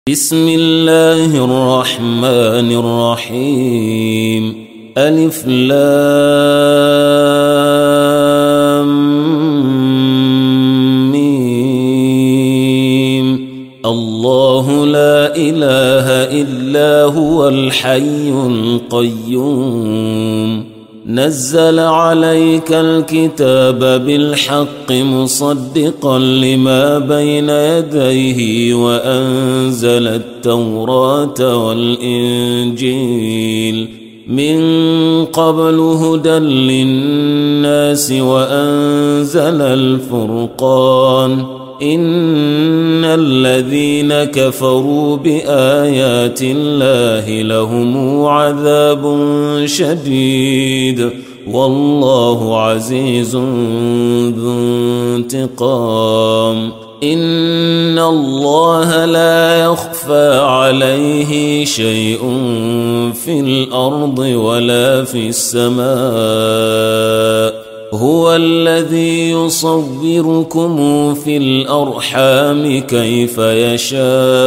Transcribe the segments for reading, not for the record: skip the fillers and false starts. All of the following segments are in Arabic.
بسم الله الرحمن الرحيم ألف لام ميم الله لا إله إلا هو الحي القيوم نزل عليك الكتاب بالحق مصدقا لما بين يديه وأنزل التوراة والإنجيل من قبل هدى للناس وأنزل الفرقان إن الذين كفروا بآيات الله لهم عذاب شديد والله عزيز ذو انتقام إن الله لا يخفى عليه شيء في الأرض ولا في السماء هو الذي يصوركم في الأرحام كيف يشاء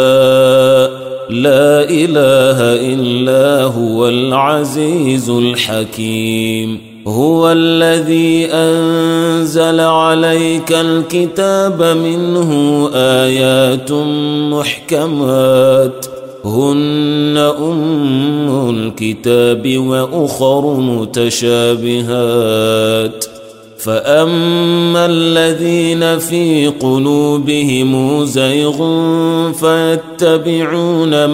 لا إله إلا هو العزيز الحكيم هو الذي أنزل عليك الكتاب منه آيات محكمات هن أم الكتاب وأخر متشابهات فأما الذين في قلوبهم زيغ فيتبعون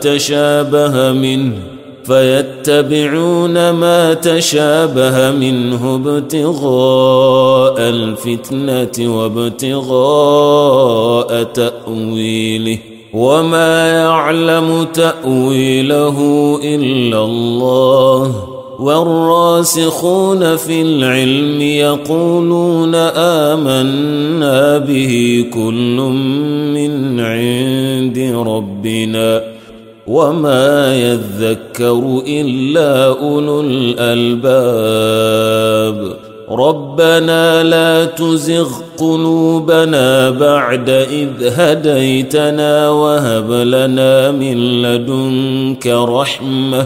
ما تشابه منه ابتغاء الفتنة وابتغاء تأويله وما يعلم تأويله إلا الله والراسخون في العلم يقولون آمنا به كل من عند ربنا وما يذكر إلا أولو الألباب ربنا لا تزغ قلوبنا بعد إذ هديتنا وهب لنا من لدنك رحمة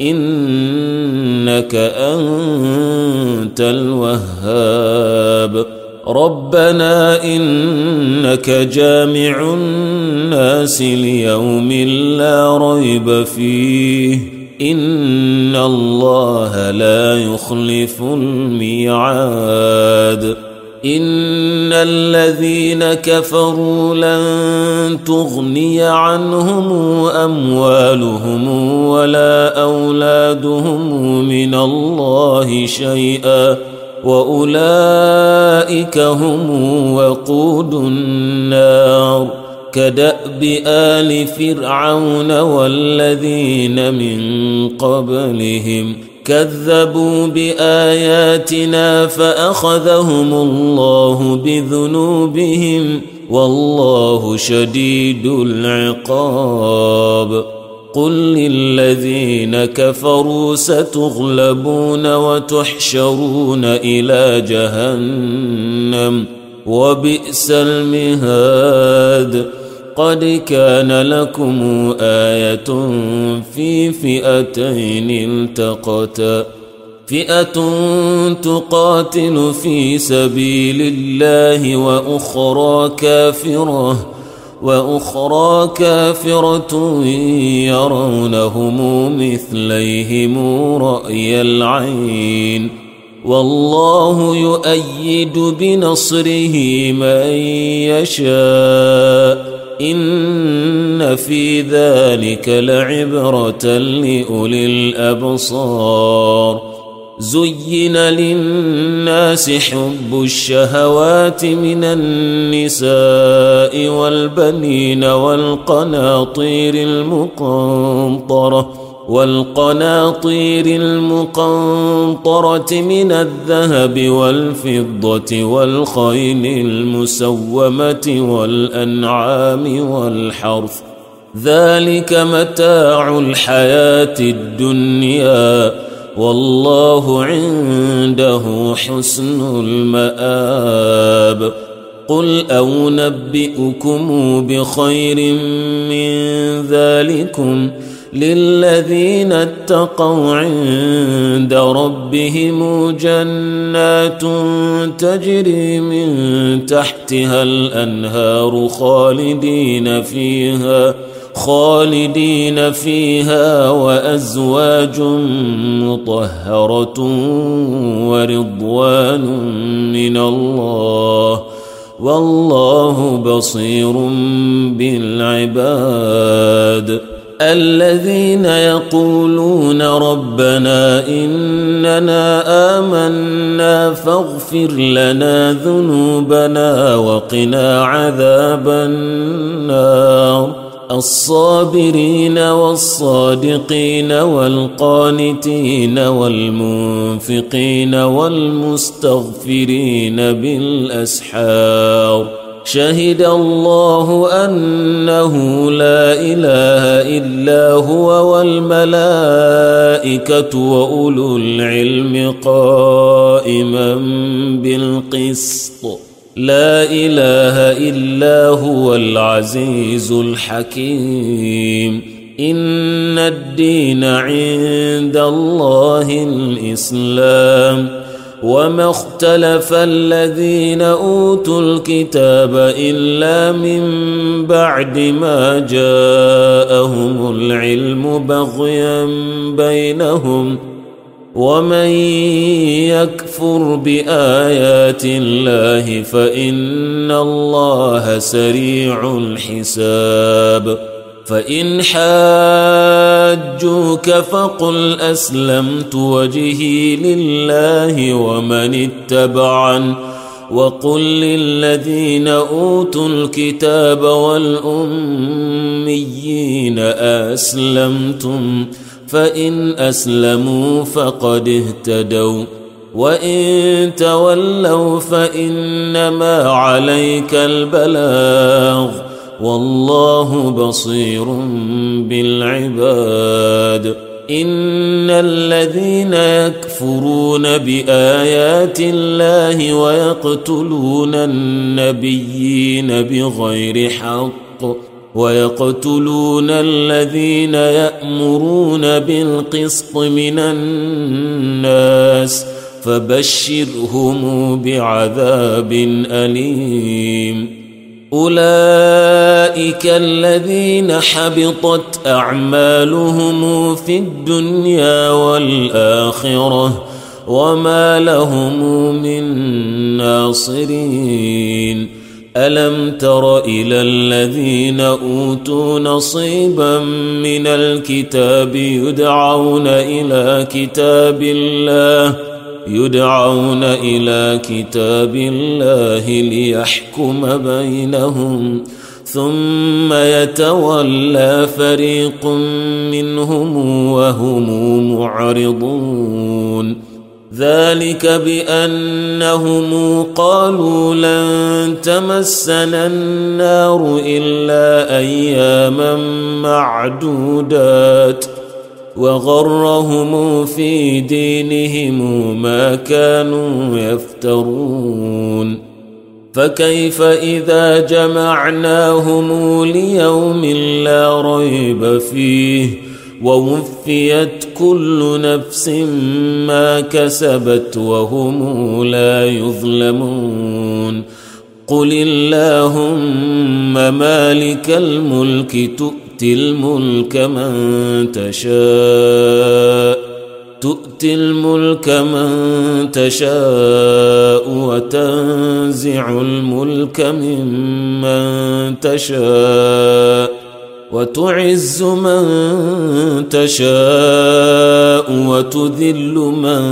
إنك أنت الوهاب ربنا إنك جامع الناس ليوم لا ريب فيه إن الله لا يخلف الميعاد إن الذين كفروا لن تغني عنهم أموالهم ولا أولادهم من الله شيئا وأولئك هم وقود النار كدأب آل فرعون والذين من قبلهم كذبوا بآياتنا فأخذهم الله بذنوبهم والله شديد العقاب قل للذين كفروا ستغلبون وتحشرون إلى جهنم وبئس المهاد قد كان لكم آية في فئتين التقتا فئة تقاتل في سبيل الله وأخرى كافرة يرونهم مثليهم رأي العين والله يؤيد بنصره من يشاء إن في ذلك لعبرة لأولي الأبصار زين للناس حب الشهوات من النساء والبنين والقناطير المقنطرة من الذهب والفضة والخيل المسومة والأنعام والحرث ذلك متاع الحياة الدنيا والله عنده حسن المآب قل أنبئكم بخير من ذلكم للذين اتقوا عند ربهم جنات تجري من تحتها الأنهار خالدين فيها وأزواج مطهرة ورضوان من الله والله بصير بالعباد الذين يقولون ربنا إننا آمنا فاغفر لنا ذنوبنا وقنا عذاب النار الصابرين والصادقين والقانتين والمنفقين والمستغفرين بالأسحار شهد الله أنه لا إله إلا هو والملائكة وأولو العلم قائما بالقسط لا إله إلا هو العزيز الحكيم إن الدين عند الله الإسلام وما اختلف الذين أوتوا الكتاب إلا من بعد ما جاءهم العلم بغيا بينهم ومن يكفر بآيات الله فإن الله سريع الحساب فإن حاجوك فقل أسلمت وجهي لله ومن اتبعن وقل للذين أوتوا الكتاب والأميين أسلمتم فإن أسلموا فقد اهتدوا وإن تولوا فإنما عليك البلاغ والله بصير بالعباد إن الذين يكفرون بآيات الله ويقتلون النبيين بغير حق ويقتلون الذين يأمرون بالقسط من الناس فبشرهم بعذاب أليم أولئك الذين حبطت أعمالهم في الدنيا والآخرة وما لهم من ناصرين ألم تر إلى الذين أوتوا نصيبا من الكتاب يدعون إلى كتاب الله ليحكم بينهم ثم يتولى فريق منهم وهم معرضون ذلك بأنهم قالوا لن تمسنا النار إلا أياما معدودات وغرهم في دينهم ما كانوا يفترون فكيف إذا جمعناهم ليوم لا ريب فيه ووفيت كل نفس ما كسبت وهم لا يظلمون قل اللهم مالك الملك تؤتي الملك من تشاء وتنزع الملك ممن تشاء وتعز من تشاء وتذل من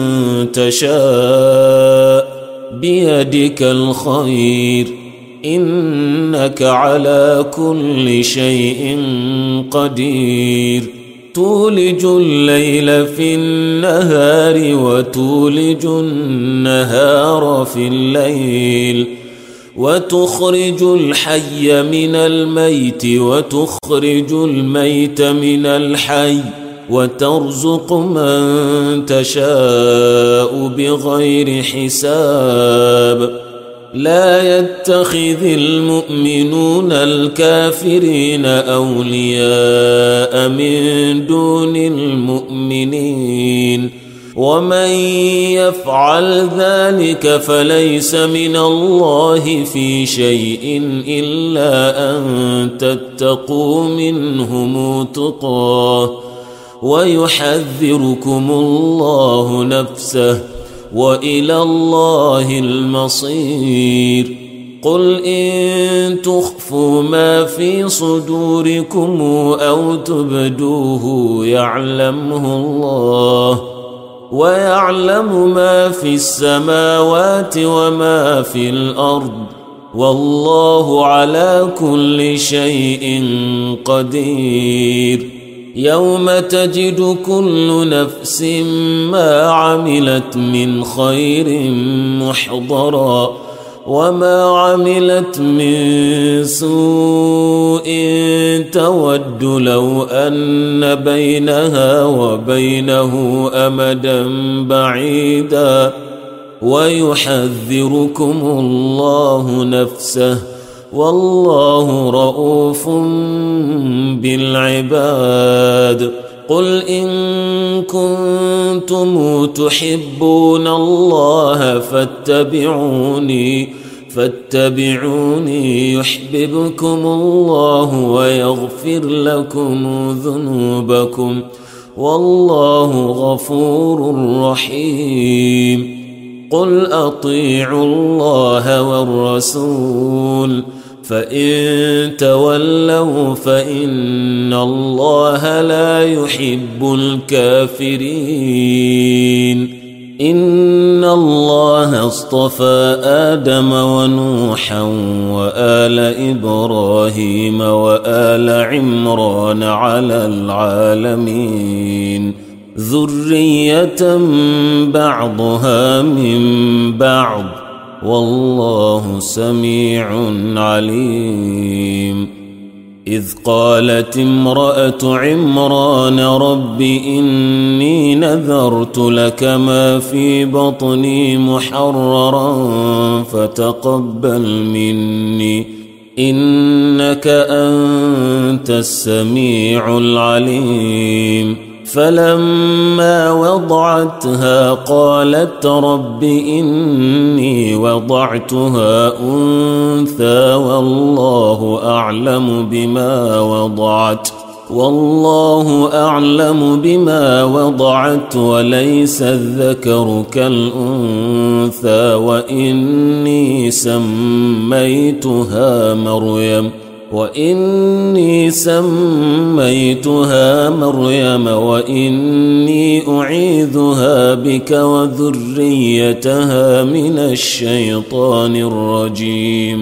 تشاء بيدك الخير إنك على كل شيء قدير تولج الليل في النهار وتولج النهار في الليل وتخرج الحي من الميت وتخرج الميت من الحي وترزق من تشاء بغير حساب لا يتخذ المؤمنون الكافرين أولياء من دون المؤمنين ومن يفعل ذلك فليس من الله في شيء إلا أن تتقوا منهم تقاه ويحذركم الله نفسه وإلى الله المصير قل إن تخفوا ما في صدوركم أو تبدوه يعلمه الله ويعلم ما في السماوات وما في الأرض والله على كل شيء قدير يوم تجد كل نفس ما عملت من خير محضرا وما عملت من سوء تود لو أن بينها وبينه أمدا بعيدا ويحذركم الله نفسه والله رؤوف بالعباد قل إن كنتم تحبون الله فاتبعوني يحببكم الله ويغفر لكم ذنوبكم والله غفور رحيم قل أطيعوا الله والرسول فإن تولوا فإن الله لا يحب الكافرين إن الله اصطفى آدم ونوحا وآل إبراهيم وآل عمران على العالمين ذرية بعضها من بعض والله سميع عليم إذ قالت امرأة عمران رب إني نذرت لك ما في بطني محررا فتقبل مني إنك أنت السميع العليم فلما وضعتها قالت رب إني وضعتها أنثى والله أعلم بما وضعت وليس الذكر كالأنثى وإني سميتها مريم وإني أعيذها بك وذريتها من الشيطان الرجيم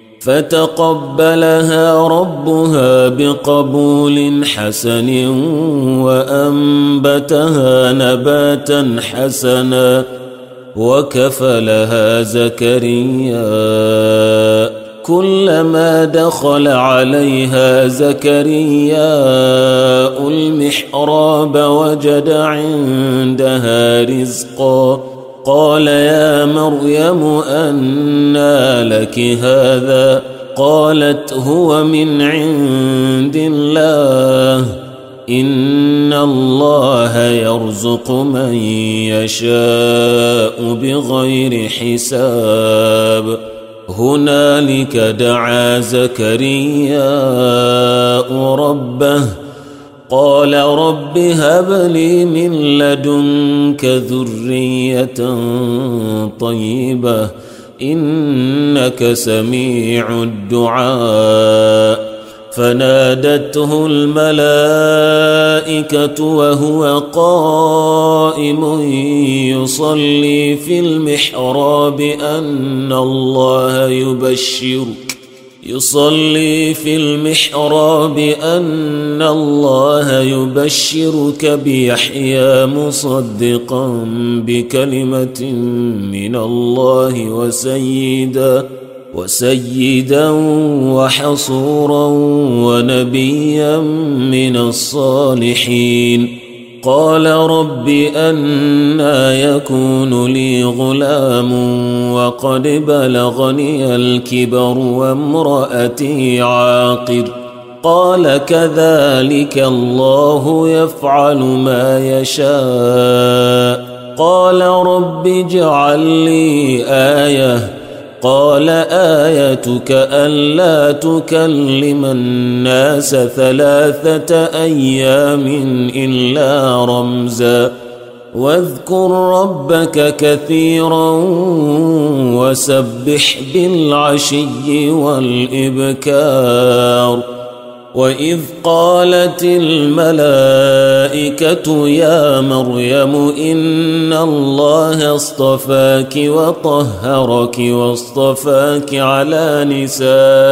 فتقبلها ربها بقبول حسن وأنبتها نباتا حسنا وكفلها زكريا كلما دخل عليها زكرياء المحراب وجد عندها رزقا قال يا مريم أنى لك هذا قالت هو من عند الله إن الله يرزق من يشاء بغير حساب هنالك دعا زكرياء ربه قال رب هب لي من لدنك ذرية طيبة إنك سميع الدعاء فنادته الملائكة وهو قائم يصلي في المحراب أن الله يبشرك بيحيى مصدقا بكلمة من الله وسيدا وحصورا ونبيا من الصالحين قال رب أنى يكون لي غلام وقد بلغني الكبر وامرأتي عاقر قال كذلك الله يفعل ما يشاء قال رب اجعل لي آية قال آيتك ألا تكلم الناس 3 أيام إلا رمزا واذكر ربك كثيرا وسبح بالعشي والإبكار وإذ قالت الملائكة يا مريم إن الله اصطفاك وطهرك واصطفاك على نساء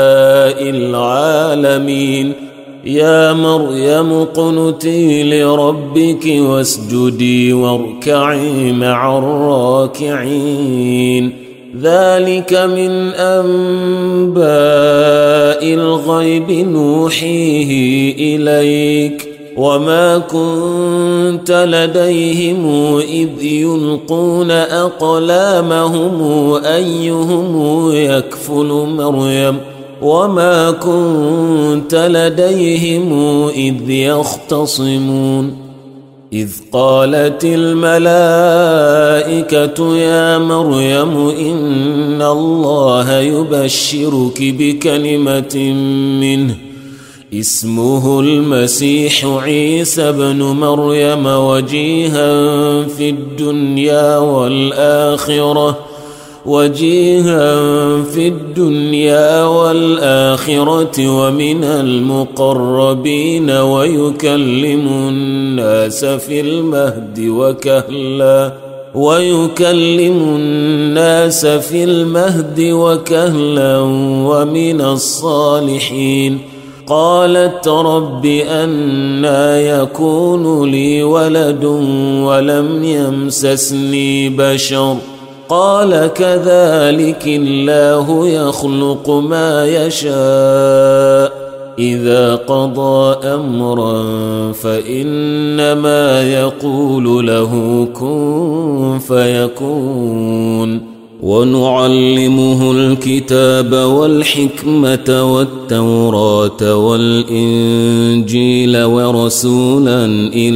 العالمين يا مريم اقنتي لربك واسجدي واركعي مع الراكعين ذلك من أنباء الغيب نوحيه إليك وما كنت لديهم إذ يلقون أقلامهم أيهم يكفل مريم وما كنت لديهم إذ يختصمون إذ قالت الملائكة يا مريم إن الله يبشرك بكلمة منه اسمه المسيح عيسى بن مريم وجيها في الدنيا والآخرة ومن المقربين ويكلم الناس في المهد وكهلا ومن الصالحين قالت رب أنى يكون لي ولد ولم يمسسني بشر قال كذلك الله يخلق ما يشاء إذا قضى أمرا فإنما يقول له كن فيكون ونعلمه الكتاب والحكمة والتوراة والإنجيل ورسولا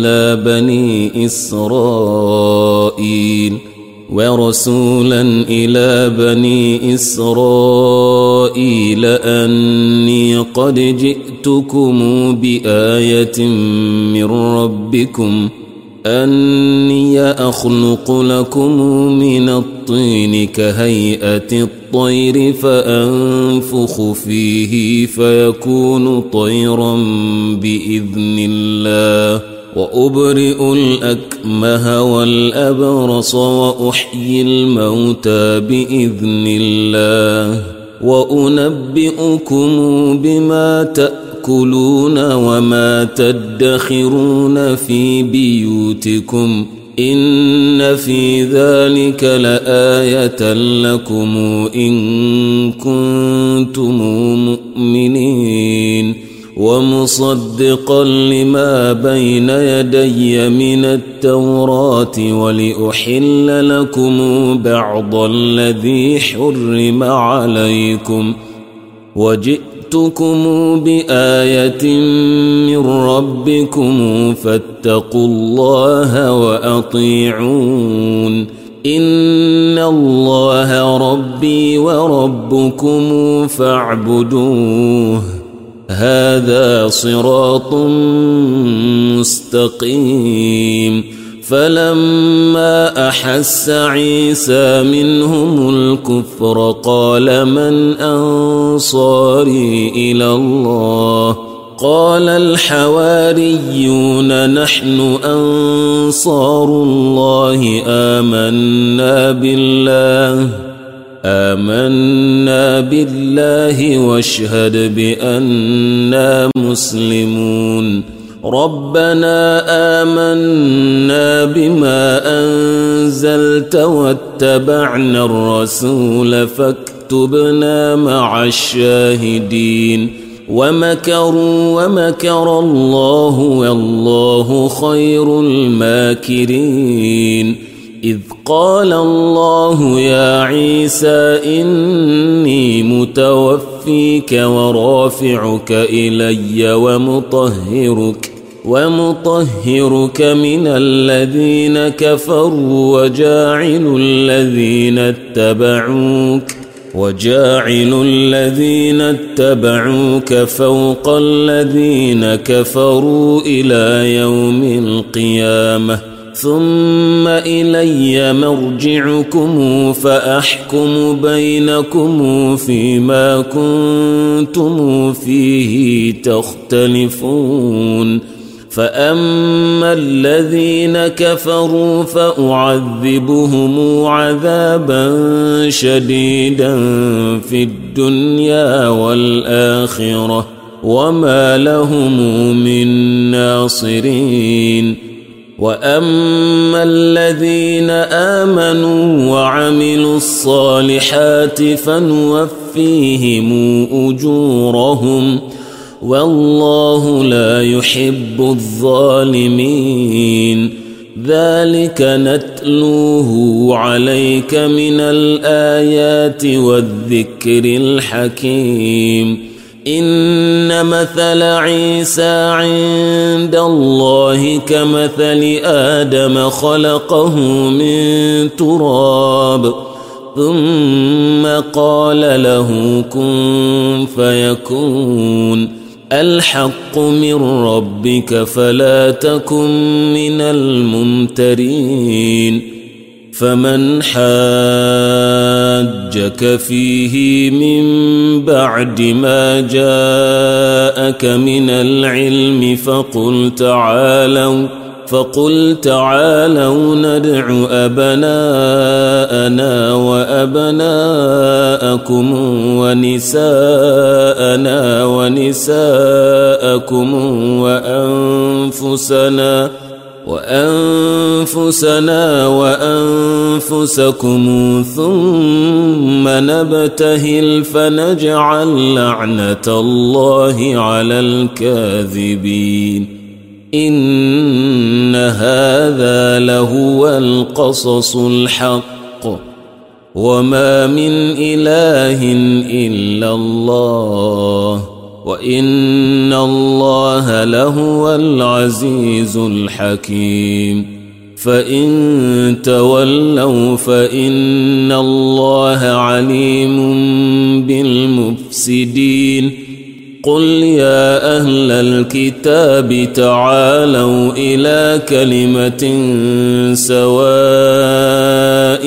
إلى بني إسرائيل أني قد جئتكم بآية من ربكم أني أخلق لكم من الطين كهيئة الطير فأنفخ فيه فيكون طيرا بإذن الله وأبرئ الأكمه والأبرص وأحيي الموتى بإذن الله وأنبئكم بما تأكلون وما تدخرون في بيوتكم إن في ذلك لآية لكم إن كنتم مؤمنين ومصدقا لما بين يدي من التوراة ولأحل لكم بعض الذي حرم عليكم وجئتكم بآية من ربكم فاتقوا الله وأطيعون إن الله ربي وربكم فاعبدوه هذا صراط مستقيم فلما أحس عيسى منهم الكفر قال من أنصاري إلى الله قال الحواريون نحن أنصار الله آمنا بالله واشهد بأننا مسلمون ربنا آمنا بما أنزلت واتبعنا الرسول فاكتبنا مع الشاهدين ومكروا ومكر الله والله خير الماكرين إذ قال الله يا عيسى إني متوفيك ورافعك إلي ومطهرك من الذين كفروا وجاعل الذين اتبعوك فوق الذين كفروا إلى يوم القيامة ثم إلي مرجعكم فأحكم بينكم فيما كنتم فيه تختلفون فأما الذين كفروا فأعذبهم عذابا شديدا في الدنيا والآخرة وما لهم من ناصرين وأما الذين آمنوا وعملوا الصالحات فنوفيهم أجورهم والله لا يحب الظالمين ذلك نتلوه عليك من الآيات والذكر الحكيم إن مثل عيسى عند الله كمثل آدم خلقه من تراب ثم قال له كن فيكون الحق من ربك فلا تكن من الممترين فمن حاجك فيه من بعد ما جاءك من العلم فقل تعالوا ندع أبناءنا وأبناءكم ونساءنا ونساءكم وأنفسنا وأنفسكم ثم نبتهل فنجعل لعنة الله على الكاذبين إن هذا لهو القصص الحق وما من إله إلا الله وإن الله لهو العزيز الحكيم فإن تولوا فإن الله عليم بالمفسدين قل يا أهل الكتاب تعالوا إلى كلمة سواء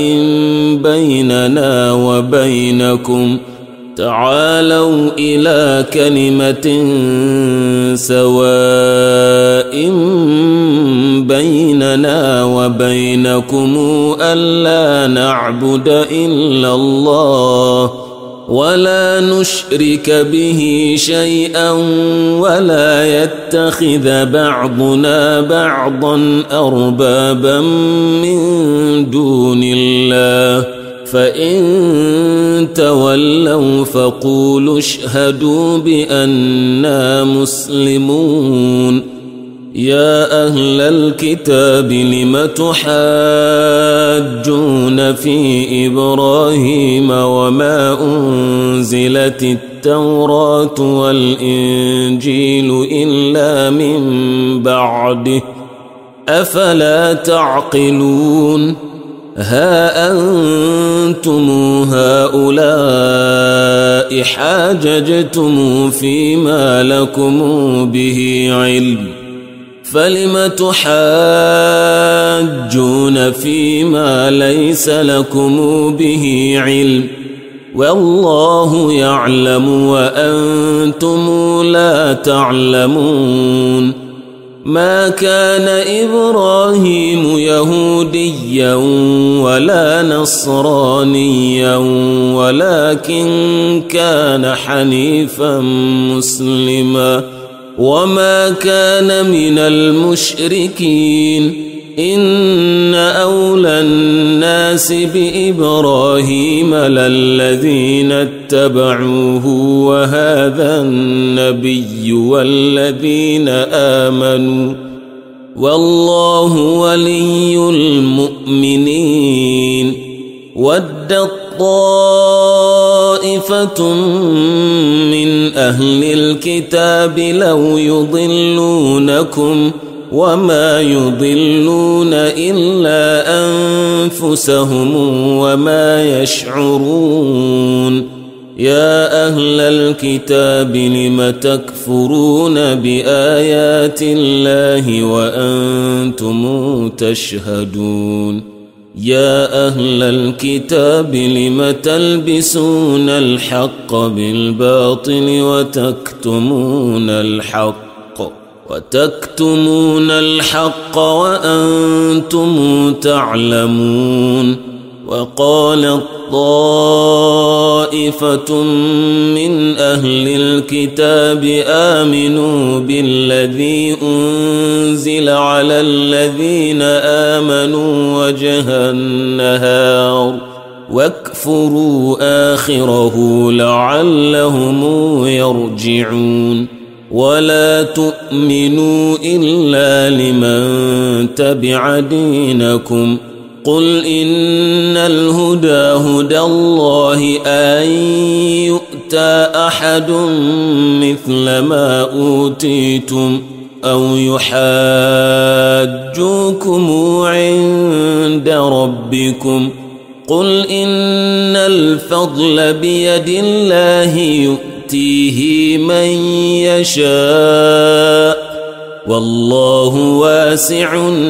بيننا وبينكم ألا نعبد إلا الله ولا نشرك به شيئا ولا يتخذ بعضنا بعضا أربابا من دون الله فإن تولوا فقولوا اشهدوا بأننا مسلمون يا أهل الكتاب لم تحاجون في إبراهيم وما أنزلت التوراة والإنجيل إلا من بعده أفلا تعقلون ها أنتم هؤلاء حاججتم فيما لكم به علم فلم تحاجون فيما ليس لكم به علم والله يعلم وأنتم لا تعلمون ما كان إبراهيم يهوديا ولا نصرانيا ولكن كان حنيفا مسلما وما كان من المشركين إن أولى الناس بإبراهيم للذين اتبعوه وهذا النبي والذين آمنوا والله ولي المؤمنين ودت طائفة من أهل الكتاب لو يضلونكم وما يضلون إلا أنفسهم وما يشعرون يا أهل الكتاب لم تكفرون بآيات الله وأنتم تشهدون يا أهل الكتاب لم تلبسون الحق بالباطل وتكتمون الحق وأنتم تعلمون وقالت طائفة من أهل الكتاب آمنوا بالذي أنزل على الذين آمنوا وجه النهار واكفروا آخره لعلهم يرجعون ولا تؤمنوا إلا لمن تبع دينكم قل إن الهدى هدى الله أن يؤتى أحد مثل ما أوتيتم أو يحاجوكم عند ربكم قل إن الفضل بيد الله يؤتيه من يشاء والله واسع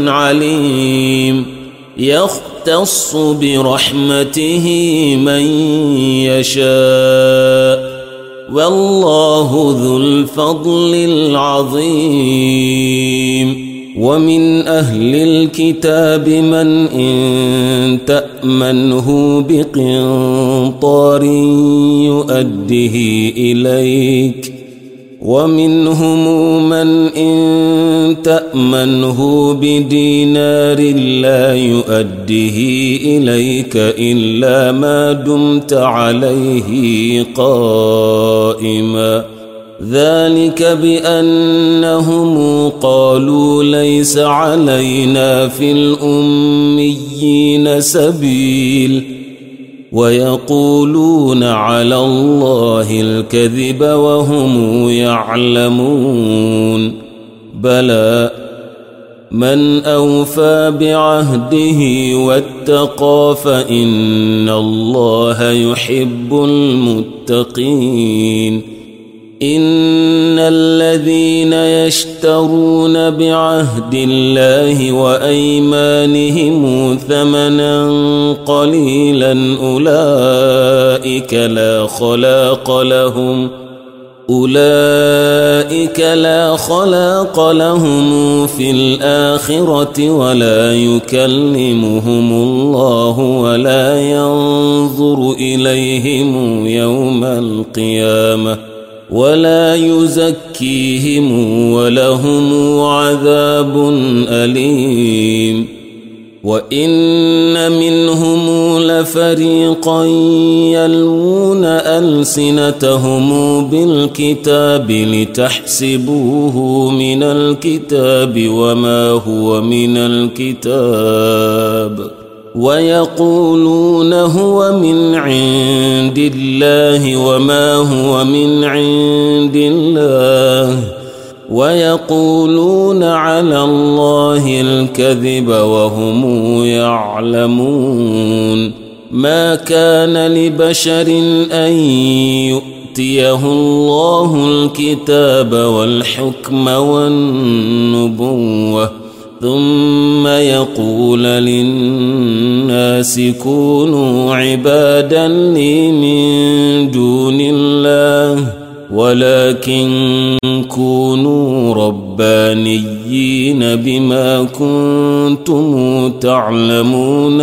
عليم يختص برحمته من يشاء والله ذو الفضل العظيم ومن أهل الكتاب من إن تأمنه بقنطار يؤده إليك ومنهم من إن تأمنه بدينار لا يؤده إليك إلا ما دمت عليه قائما ذلك بأنهم قالوا ليس علينا في الأميين سبيل ويقولون على الله الكذب وهم يعلمون بلى من أوفى بعهده واتقى فإن الله يحب المتقين إن الذين يشترون بعهد الله وأيمانهم ثمنا قليلا أولئك لا خلاق لهم في الآخرة ولا يكلمهم الله ولا ينظر إليهم يوم القيامة ولا يزكيهم ولهم عذاب أليم وإن منهم لفريقا يلوون ألسنتهم بالكتاب لتحسبوه من الكتاب وما هو من الكتاب ويقولون هو من عند الله وما هو من عند الله ويقولون على الله الكذب وهم يعلمون ما كان لبشر أن يؤتيه الله الكتاب والحكم والنبوة ثم يقول للناس كونوا عبادا لي من دون الله ولكن كونوا ربانيين بما كنتم تعلمون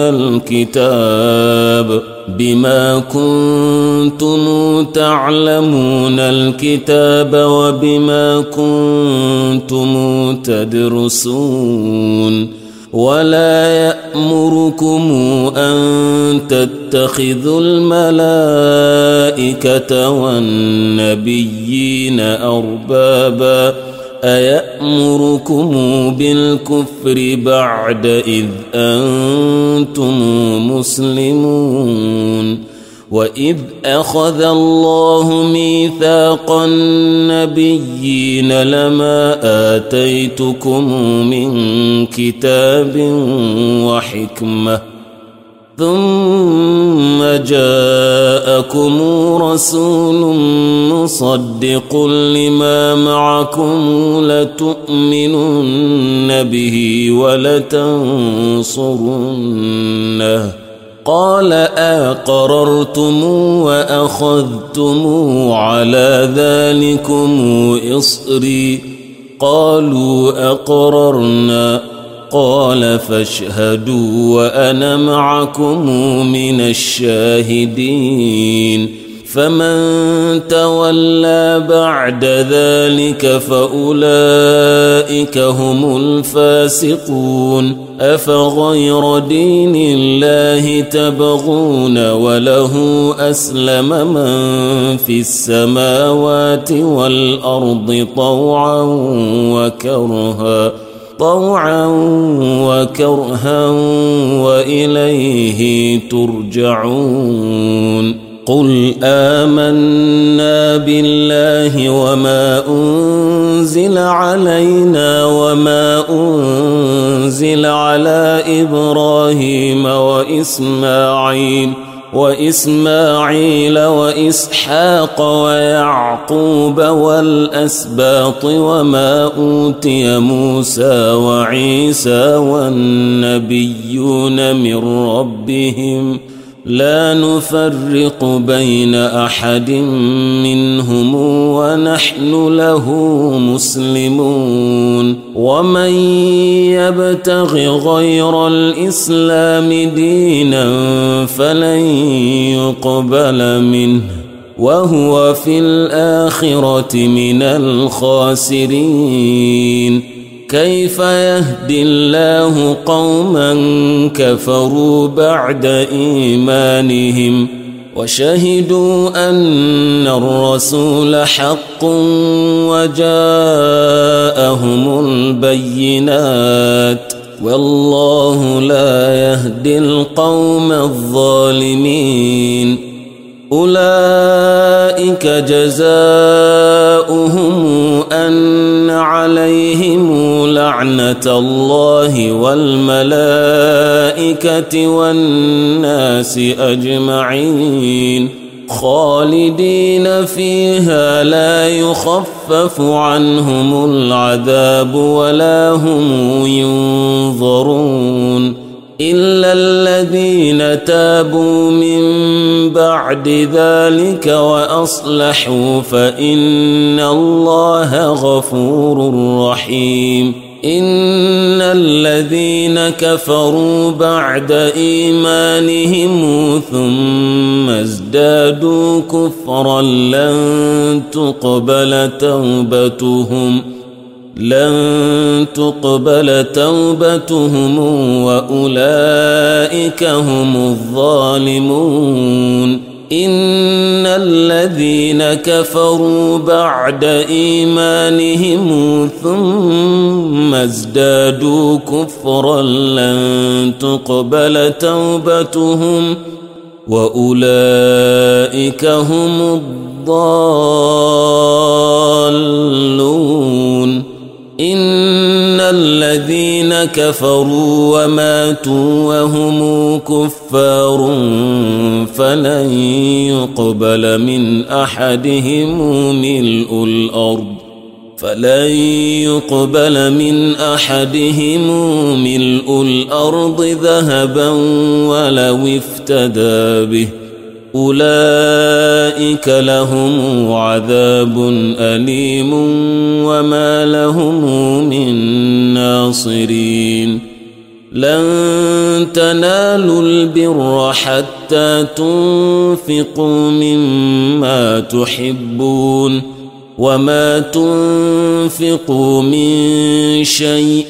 الكتاب وبما كنتم تدرسون ولا يأمركم أن تتخذوا الملائكة والنبيين أربابا أيأمركم بالكفر بعد إذ أنتم مسلمون وإذ أخذ الله ميثاق النبيين لما آتيتكم من كتاب وحكمة ثم جاءكم رسول مصدق لما معكم لتؤمنن به ولتنصرنه قال أقررتم وأخذتم على ذلكم إصري قالوا أقررنا قال فاشهدوا وأنا معكم من الشاهدين فمن تولى بعد ذلك فأولئك هم الفاسقون أفغير دين الله تبغون وله أسلم من في السماوات والأرض طوعا وكرها وإليه ترجعون قل آمنا بالله وما أنزل علينا وما أنزل على إبراهيم وإسماعيل وإسحاق ويعقوب والأسباط وما أوتي موسى وعيسى والنبيون من ربهم لا نفرق بين أحد منهم ونحن له مسلمون ومن يبتغ غير الإسلام دينا فلن يقبل منه وهو في الآخرة من الخاسرين كيف يهدي الله قوما كفروا بعد إيمانهم وشهدوا أن الرسول حق وجاءهم البينات والله لا يهدي القوم الظالمين أولئك جزاؤهم أن عليهم لعنة الله والملائكة والناس أجمعين خالدين فيها لا يخفف عنهم العذاب ولا هم ينظرون إلا الذين تابوا من بعد ذلك وأصلحوا فإن الله غفور رحيم إن الذين كفروا بعد إيمانهم ثم ازدادوا كفرا لن تقبل توبتهم وأولئك هم الظالمون إن الذين كفروا بعد إيمانهم ثم ازدادوا كفرا لن تقبل توبتهم وأولئك هم الضالون إن الذين كفروا وماتوا وهم كفار فلن يقبل من أحدهم ملء الأرض ذهبا ولو افتدى به أولئك لهم عذاب أليم وما لهم من ناصرين لن تنالوا البر حتى تنفقوا مما تحبون وما تنفقوا من شيء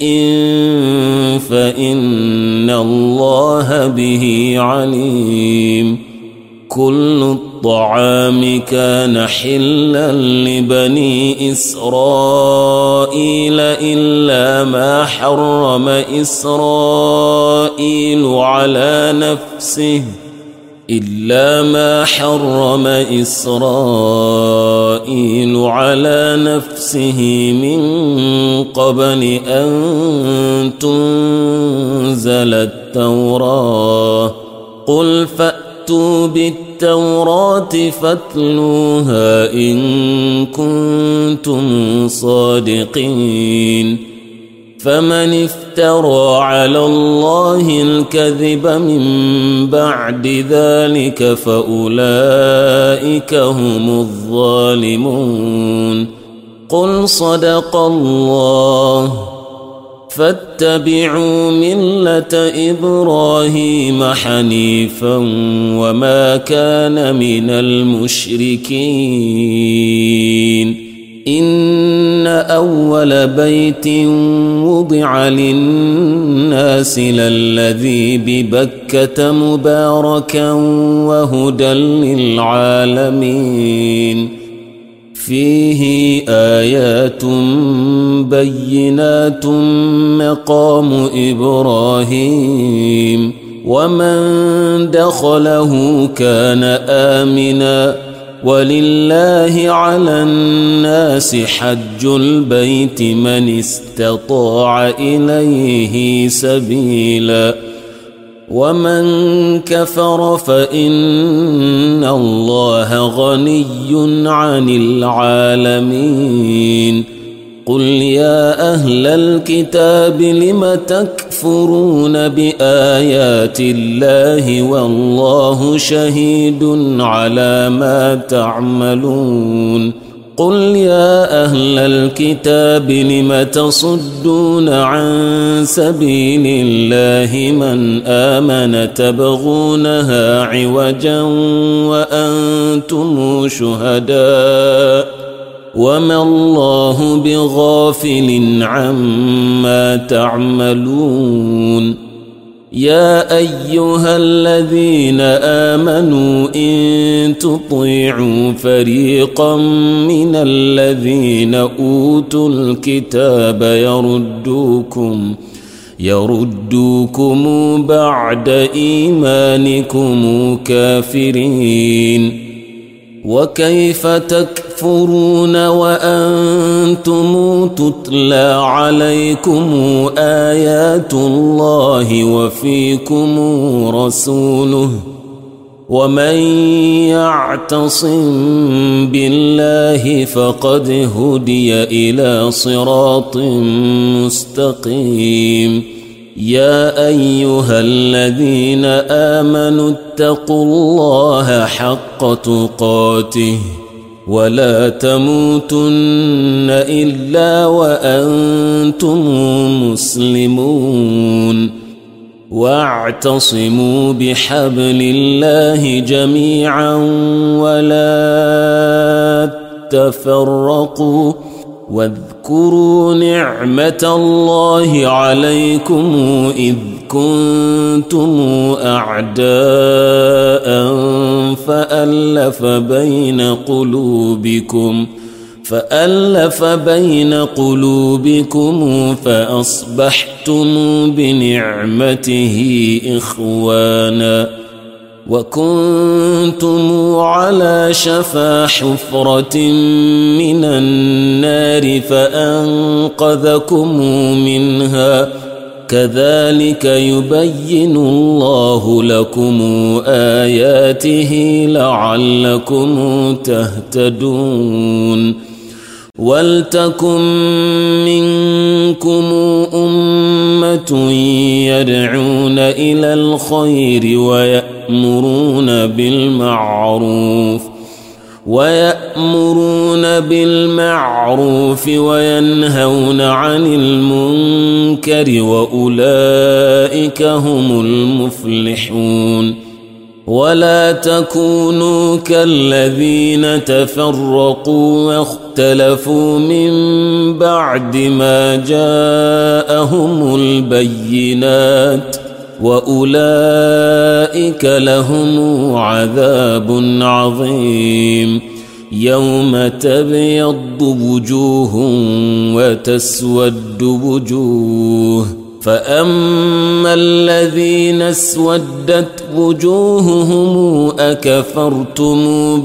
فإن الله به عليم كل الطعام كان حلا لبني إسرائيل إلا ما حرم إسرائيل على نفسه من قبل أن تنزل التوراة قل فأتوا بالتوراة فاتلوها إن كنتم صادقين فمن افترى على الله الكذب من بعد ذلك فأولئك هم الظالمون قل صدق الله فاتبعوا ملة إبراهيم حنيفا وما كان من المشركين إن أول بيت وضع للناس للذي ببكة مباركا وهدى للعالمين فيه آيات بينات مقام إبراهيم ومن دخله كان آمنا ولله على الناس حج البيت من استطاع إليه سبيلا ومن كفر فإن الله غني عن العالمين قل يا أهل الكتاب لم تكفرون بآيات الله والله شهيد على ما تعملون قل يا أهل الكتاب لم تصدون عن سبيل الله من آمن تبغونها عوجا وأنتم شهداء وما الله بغافل عما تعملون يا أيها الذين آمنوا إن تطيعوا فريقا من الذين أوتوا الكتاب يردوكم بعد إيمانكم كافرين وكيف تكفرون وأنتم تتلى عليكم آيات الله وفيكم رسوله ومن يعتصم بالله فقد هدي إلى صراط مستقيم يا أيها الذين آمنوا اتقوا الله حق تقاته ولا تموتن إلا وأنتم مسلمون واعتصموا بحبل الله جميعا ولا تفرقوا واذكروا نعمة الله عليكم إذ كنتم أعداء فألف بين قلوبكم فأصبحتم بنعمته إخوانا وكنتم على شفا حفرة من النار فأنقذكم منها كذلك يبين الله لكم آياته لعلكم تهتدون ولتكن منكم أمة يدعون إلى الخير ويأمرون بالمعروف وينهون عن المنكر وأولئك هم المفلحون ولا تكونوا كالذين تفرقوا واختلفوا من بعد ما جاءهم البينات وأولئك لهم عذاب عظيم يوم تبيض وجوه وتسود وجوه فأما الذين اسودت وجوههم أكفرتم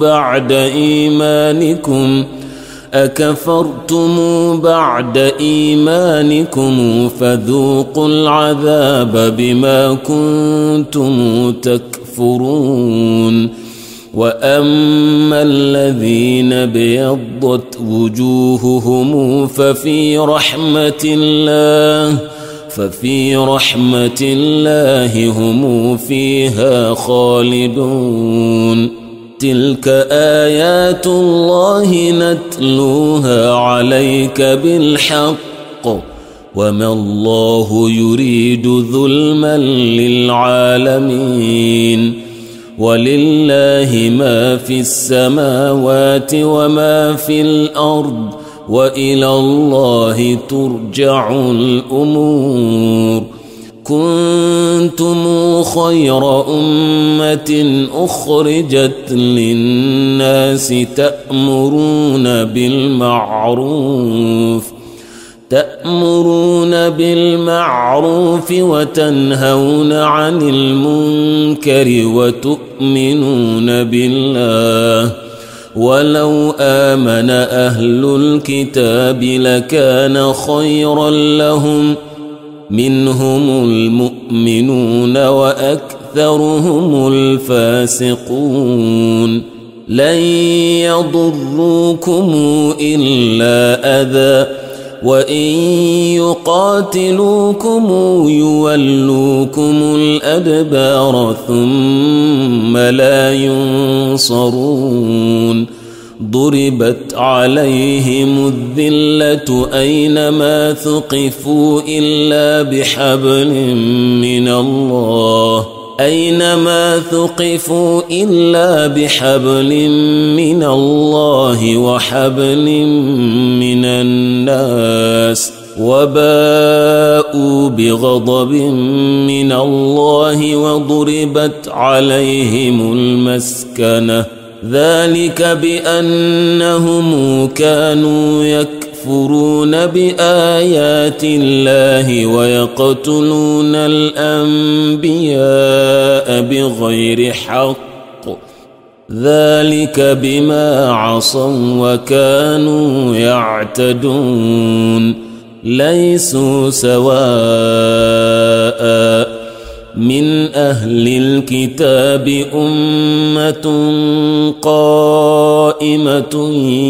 بعد إيمانكم فذوقوا العذاب بما كنتم تكفرون وأما الذين ابيضت وجوههم ففي رحمة الله هم فيها خالدون تلك آيات الله نتلوها عليك بالحق وما الله يريد ظلما للعالمين ولله ما في السماوات وما في الأرض وإلى الله ترجع الأمور كنتم خير أمة أخرجت للناس تأمرون بالمعروف وتنهون عن المنكر وتؤمنون بالله ولو آمن أهل الكتاب لكان خيرا لهم منهم المؤمنون وأكثرهم الفاسقون لن يضروكم إلا أذى وإن يقاتلوكم يولوكم الأدبار ثم لا ينصرون ضربت عليهم الذلة أينما ثقفوا إلا بحبل من الله وحبل من الناس وباءوا بغضب من الله وضربت عليهم المسكنة ذلك بأنهم كانوا يكفرون بآيات الله ويقتلون الأنبياء بغير حق ذلك بما عصوا وكانوا يعتدون ليسوا سواء من أهل الكتاب أمة قائمة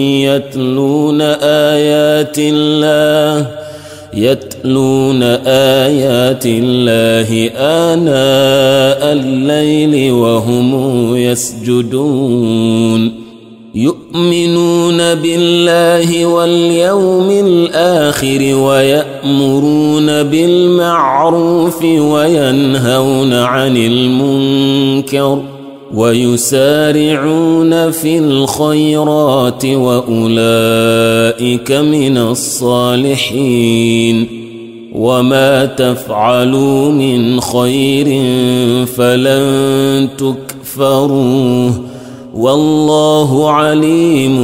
يتلون آيات الله آناء الليل وهم يسجدون يؤمنون بالله واليوم الآخر ويأمرون بالمعروف وينهون عن المنكر ويسارعون في الخيرات وأولئك من الصالحين وما تفعلوا من خير فلن تكفروه والله عليم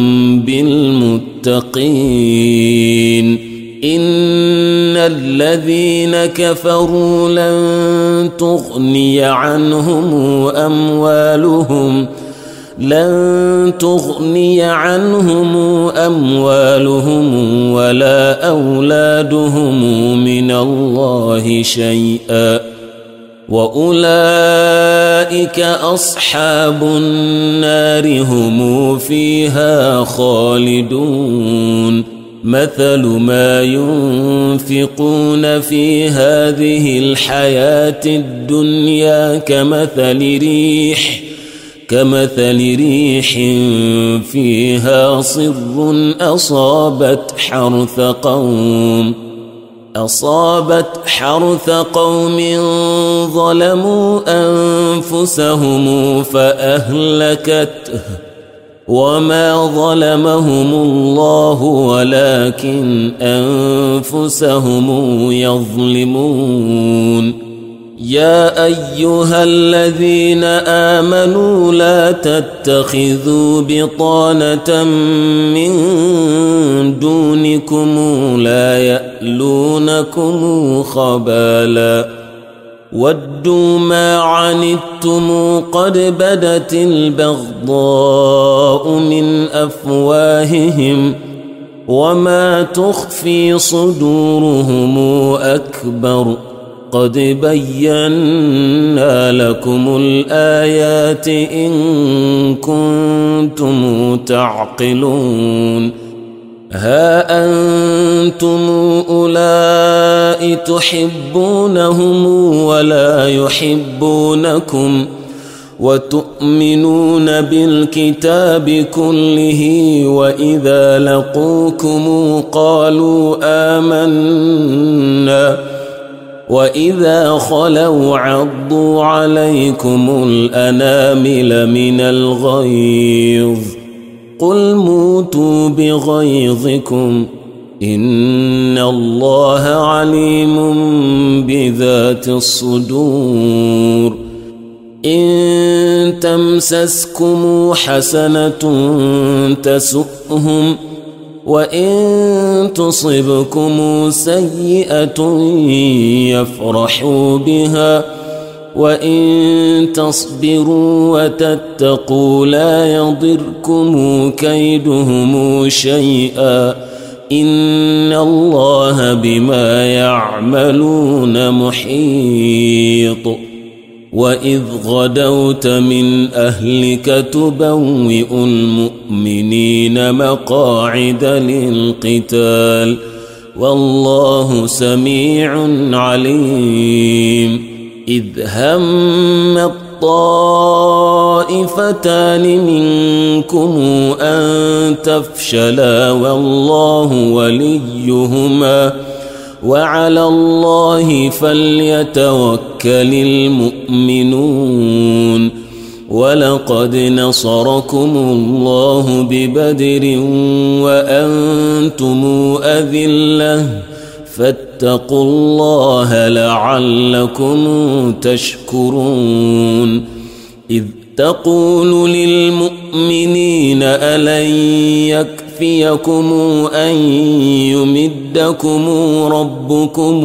بالمتقين إن الذين كفروا لن تغني عنهم أموالهم ولا أولادهم من الله شيئا وأولئك أصحاب النار هم فيها خالدون مثل ما ينفقون في هذه الحياة الدنيا كمثل ريح فيها صر أصابت حرث قوم أصابت حرث قوم ظلموا أنفسهم فأهلكته وما ظلمهم الله ولكن أنفسهم يظلمون يا أيها الذين آمنوا لا تتخذوا بطانة من دونكم لا يألونكم خبالا ودوا ما عنتم قد بدت البغضاء من أفواههم وما تخفي صدورهم أكبر قد بينا لكم الآيات إن كنتم تعقلون ها أنتم أولئك تحبونهم ولا يحبونكم وتؤمنون بالكتاب كله وإذا لقوكم قالوا آمنا وإذا خلوا عضوا عليكم الأنامل من الغيظ قل موتوا بغيظكم إن الله عليم بذات الصدور إن تمسسكم حسنة تسؤهم وإن تصبكم سيئة يفرحوا بها وإن تصبروا وتتقوا لا يضركم كيدهم شيئا إن الله بما يعملون محيط وإذ غدوت من أهلك تبوئ المؤمنين مقاعد للقتال والله سميع عليم إذ هم الطائفتان منكم أن تفشلا والله وليهما وعلى الله فليتوكل المؤمنون ولقد نصركم الله ببدر وأنتم أذلة فاتقوا الله لعلكم تشكرون إذ تقول للمؤمنين ألن يكفيكم أن يمدكم ربكم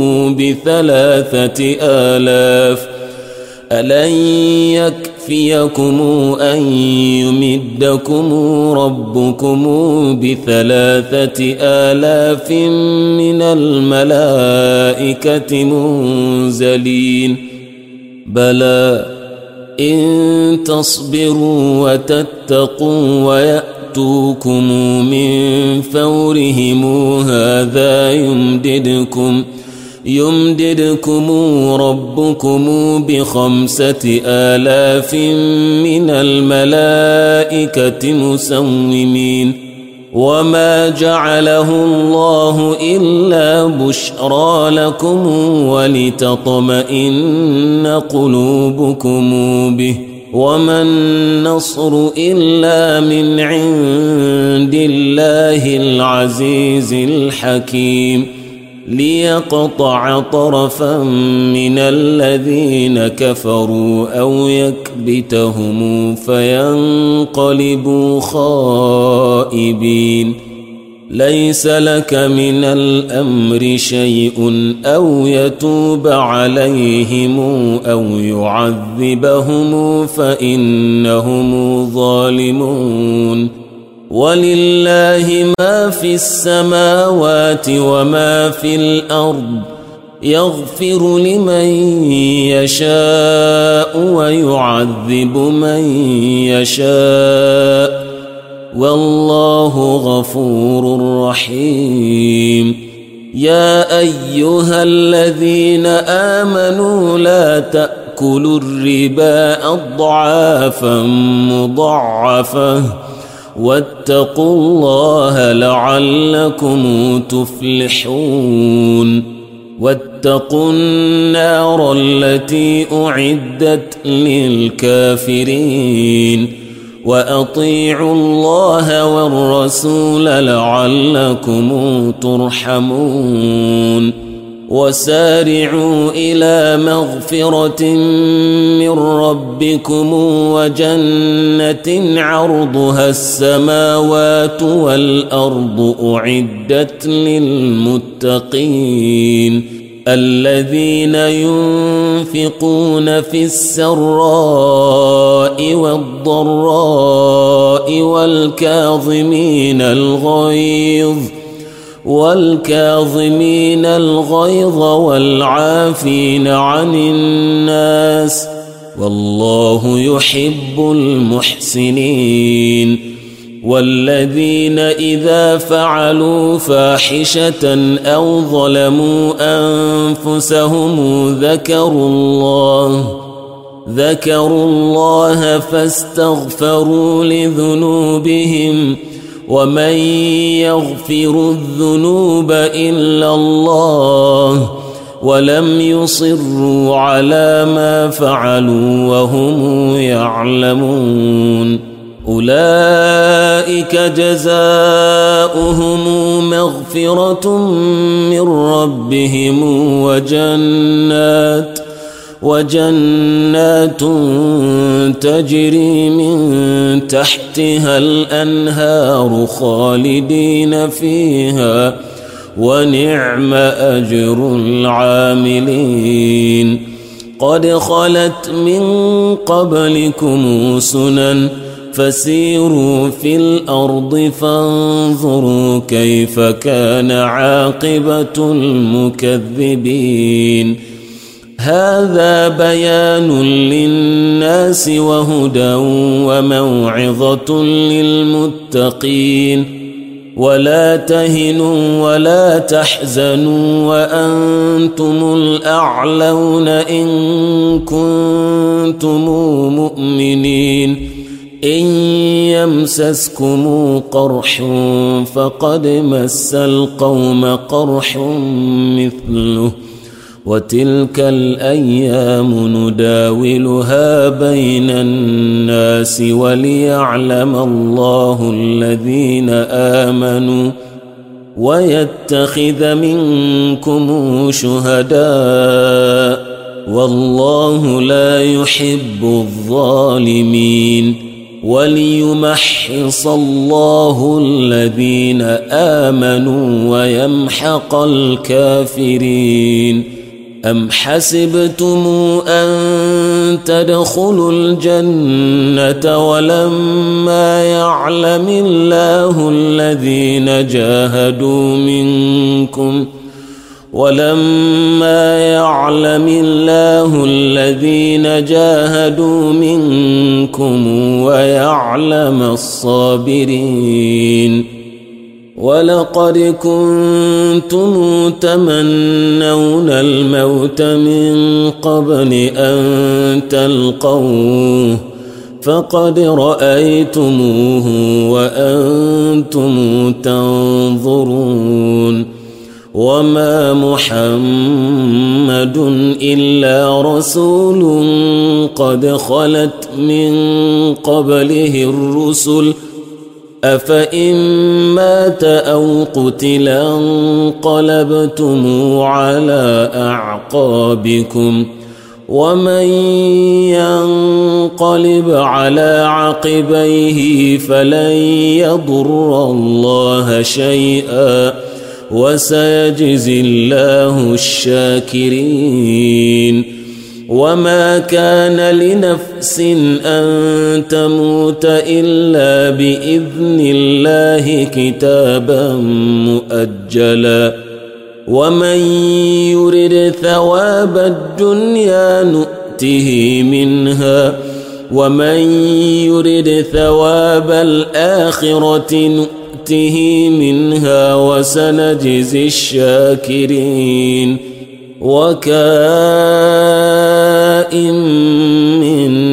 بثلاثة آلاف من الملائكة منزلين بلى إن تصبروا وتتقوا ويأتوكم من فورهم هذا يمددكم ربكم ب5,000 من الملائكة مسومين وما جعله الله إلا بشرى لكم ولتطمئن قلوبكم به وما النصر إلا من عند الله العزيز الحكيم ليقطع طرفا من الذين كفروا أو يكبتهم فينقلبوا خائبين ليس لك من الأمر شيء أو يتوب عليهم أو يعذبهم فإنهم ظالمون ولله ما في السماوات وما في الأرض يغفر لمن يشاء ويعذب من يشاء والله غفور رحيم يا أيها الذين آمنوا لا تأكلوا الربا أضعافا مضاعفة واتقوا الله لعلكم تفلحون واتقوا النار التي أعدت للكافرين وأطيعوا الله والرسول لعلكم ترحمون وسارعوا إلى مغفرة من ربكم وجنة عرضها السماوات والأرض أعدت للمتقين الذين ينفقون في السراء والضراء والكاظمين الغيظ والعافين عن الناس والله يحب المحسنين والذين إذا فعلوا فاحشة أو ظلموا أنفسهم ذكروا الله فاستغفروا لذنوبهم ومن يغفر الذنوب إلا الله ولم يصروا على ما فعلوا وهم يعلمون أولئك جزاؤهم مغفرة من ربهم وجنات تجري من تحتها الأنهار خالدين فيها ونعم أجر العاملين قد خلت من قبلكم سنن فسيروا في الأرض فانظروا كيف كان عاقبة المكذبين هذا بيان للناس وهدى وموعظة للمتقين ولا تهنوا ولا تحزنوا وأنتم الأعلون إن كنتم مؤمنين إن يمسسكم قرح فقد مس القوم قرح مثله وتلك الأيام نداولها بين الناس وليعلم الله الذين آمنوا ويتخذ منكم شهداء والله لا يحب الظالمين وليمحص الله الذين آمنوا ويمحق الكافرين أم حسبتم أن تدخلوا الجنة ولما يعلم الله الذين جاهدوا منكم ويعلم الصابرين ولقد كنتم تمنون الموت من قبل أن تلقوه فقد رأيتموه وأنتم تنظرون وما محمد إلا رسول قد خلت من قبله الرسل أفإن مات أو قتل انقلبتم على أعقابكم ومن ينقلب على عقبيه فلن يضر الله شيئا وسيجزي الله الشاكرين وما كان لنفس أن تموت إلا بإذن الله كتابا مؤجلا ومن يرد ثواب الدنيا نؤته منها ومن يرد ثواب الآخرة نؤته منها وسنجزي الشاكرين وكائن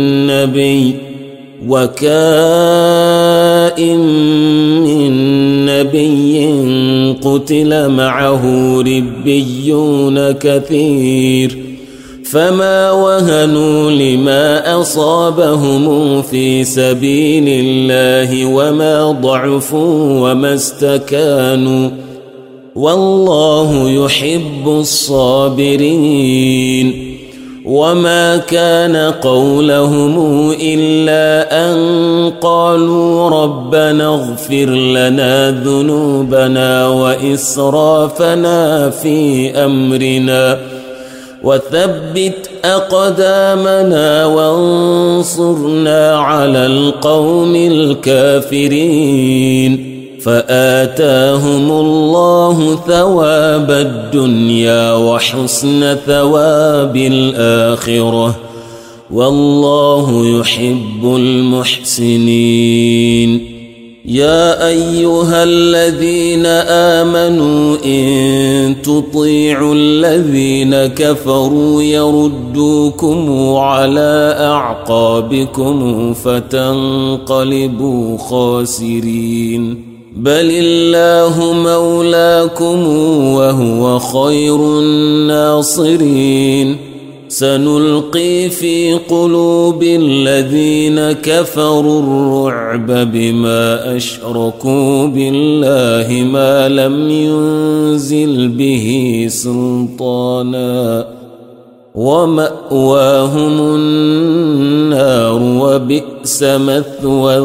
من نبي قتل معه ربيون كثير فما وهنوا لما أصابهم في سبيل الله وما ضعفوا وما استكانوا والله يحب الصابرين وما كان قولهم إلا أن قالوا ربنا اغفر لنا ذنوبنا وإسرافنا في أمرنا وثبت أقدامنا وانصرنا على القوم الكافرين فآتاهم الله ثواب الدنيا وحسن ثواب الآخرة والله يحب المحسنين يا أيها الذين آمنوا إن تطيعوا الذين كفروا يردوكم على أعقابكم فتنقلبوا خاسرين بل الله مولاكم وهو خير الناصرين سنلقي في قلوب الذين كفروا الرعب بما أشركوا بالله ما لم ينزل به سلطانا ومأواهم النار وبئس مثوى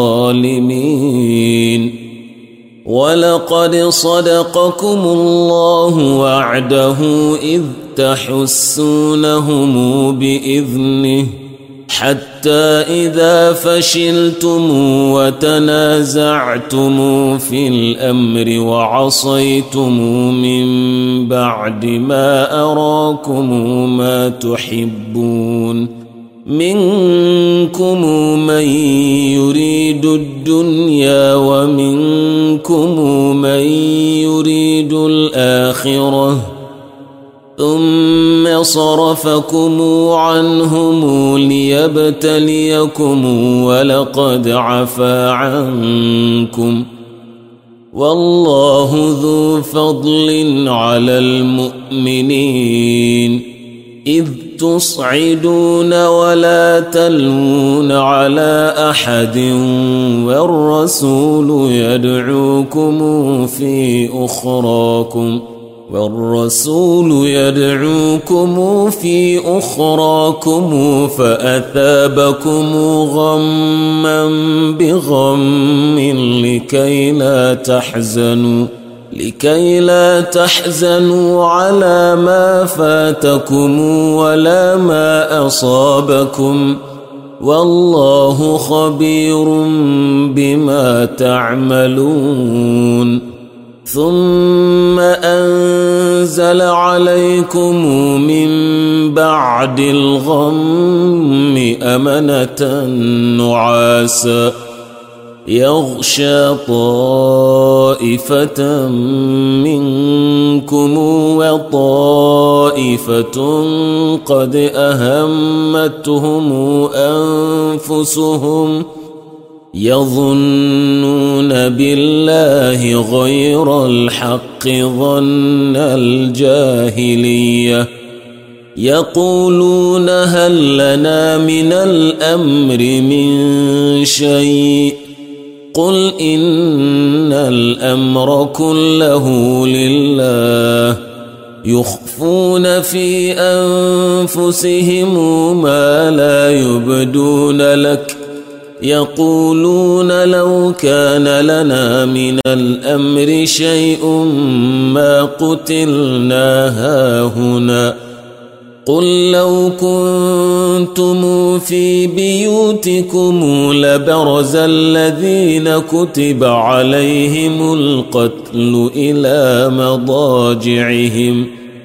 الظالمين ولقد صدقكم الله وعده إذ تحسونهم بإذنه حتى إذا فشلتم وتنازعتم في الأمر وعصيتم من بعد ما أراكم ما تحبون منكم من يريد الدنيا ومنكم من يريد الآخرة ثم صرفكم عنهم ليبتليكم ولقد عفا عنكم والله ذو فضل على المؤمنين إذ تصعدون ولا تلوون على أحد والرسول يدعوكم في أخراكم فأثابكم غما بغم لكي لا تحزنوا على ما فاتكم ولا ما أصابكم والله خبير بما تعملون ثم أنزل عليكم من بعد الغم أمنة نعاسا يغشى طائفة منكم وطائفة قد أهمتهم أنفسهم يظنون بالله غير الحق ظن الجاهلية يقولون هل لنا من الأمر من شيء قل إن الأمر كله لله يخفون في أنفسهم ما لا يبدون لك يقولون لو كان لنا من الأمر شيء ما قتلنا هاهنا قل لو كنتم في بيوتكم لبرز الذين كتب عليهم القتل إلى مضاجعهم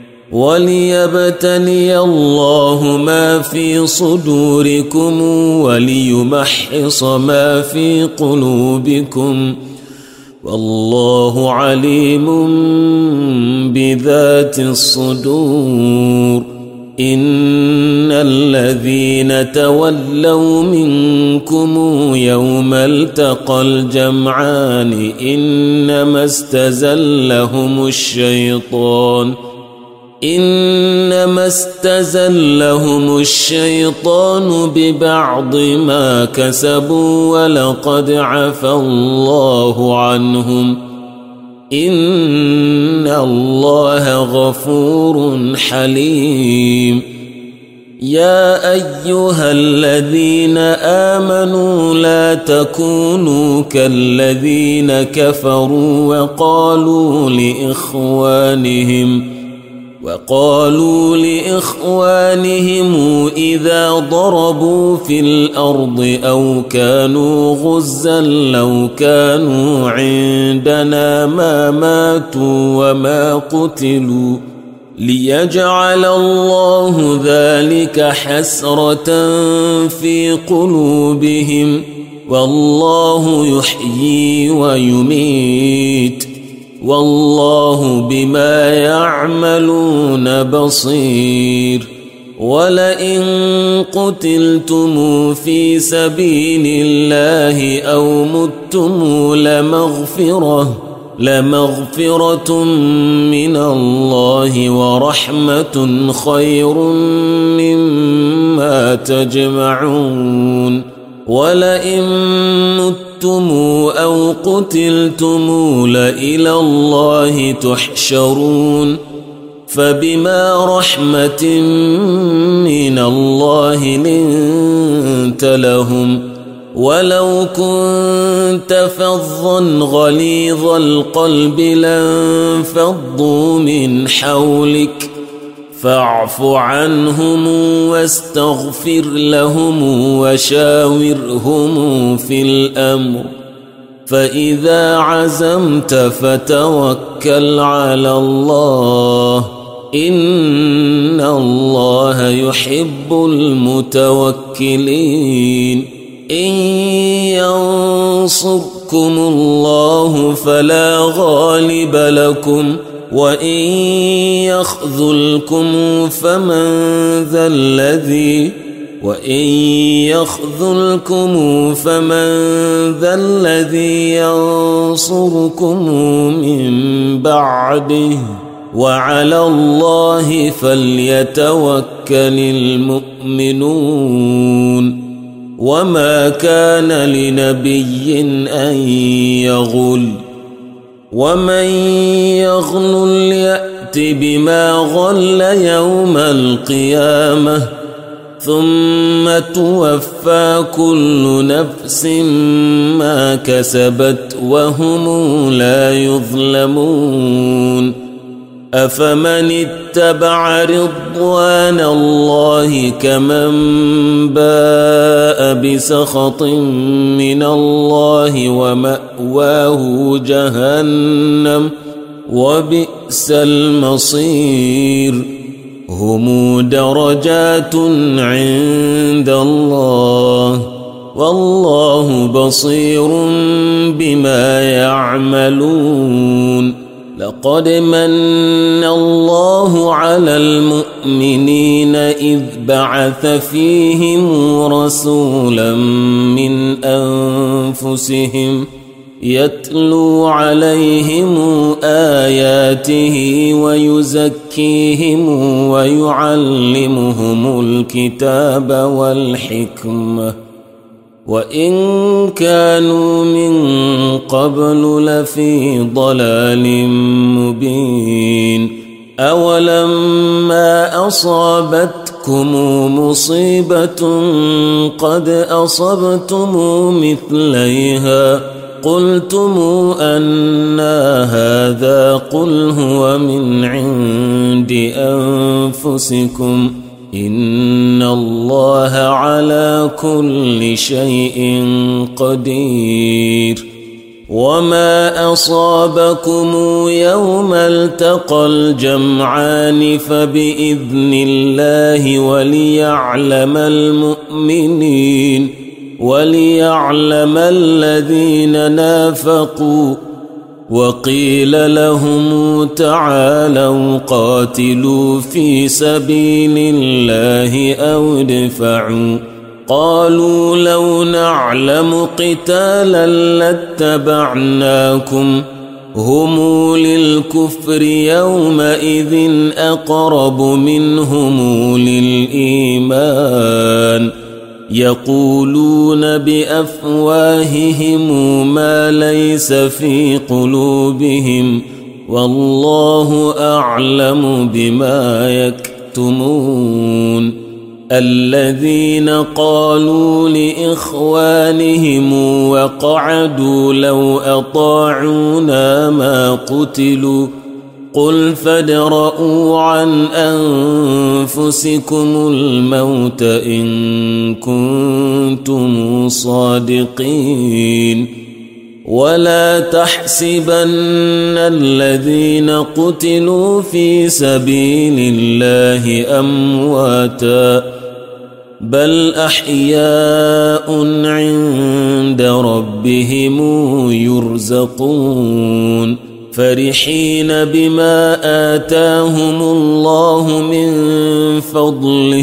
وليبتلي الله ما في صدوركم وليمحص ما في قلوبكم والله عليم بذات الصدور إن الذين تولوا منكم يوم التقى الجمعان إنما استزلهم الشيطان ببعض ما كسبوا ولقد عفى الله عنهم إن الله غفور حليم يا أيها الذين آمنوا لا تكونوا كالذين كفروا وقالوا لإخوانهم إذا ضربوا في الأرض أو كانوا غزا لو كانوا عندنا ما ماتوا وما قتلوا ليجعل الله ذلك حسرة في قلوبهم والله يحيي ويميت والله بما يعملون بصير ولئن قتلتم في سبيل الله أو متم لمغفرة من الله ورحمة خير مما تجمعون ولئن متم أو قتلتم لإلى الله تحشرون فبما رحمة من الله لنت لهم ولو كنت فظا غليظ القلب لانفضوا من حولك فاعف عنهم واستغفر لهم وشاورهم في الأمر فإذا عزمت فتوكل على الله إن الله يحب المتوكلين إن ينصركم الله فلا غالب لكم وإن يخذلكم فمن ذا الذي ينصركم من بعده وعلى الله فليتوكل المؤمنون وما كان لنبي أن يغل ومن يغل يأت بما غل يوم القيامة ثم توفى كل نفس ما كسبت وهم لا يظلمون أفمن اتبع رضوان الله كمن باء بسخط من الله ومأواه جهنم وبئس المصير هم درجات عند الله والله بصير بما يعملون لقد من الله على المؤمنين إذ بعث فيهم رسولا من أنفسهم يتلو عليهم آياته ويزكيهم ويعلمهم الكتاب والحكمة وإن كانوا من قبل لفي ضلال مبين أولما أصابتكم مصيبة قد أصبتم مثليها قلتم أنى هذا قل هو من عند أنفسكم إن الله على كل شيء قدير وما أصابكم يوم التقى الجمعان فبإذن الله وليعلم الذين نافقوا وقيل لهم تعالوا قاتلوا في سبيل الله أو ادفعوا قالوا لو نعلم قتالا لاتبعناكم هم للكفر يومئذ أقرب منهم للإيمان يقولون بأفواههم ما ليس في قلوبهم والله أعلم بما يكتمون الذين قالوا لإخوانهم وقعدوا لو أطاعونا ما قتلوا قل فادرءوا عن أنفسكم الموت إن كنتم صادقين ولا تحسبن الذين قتلوا في سبيل الله أمواتا بل أحياء عند ربهم يرزقون فرحين بما آتاهم الله من فضله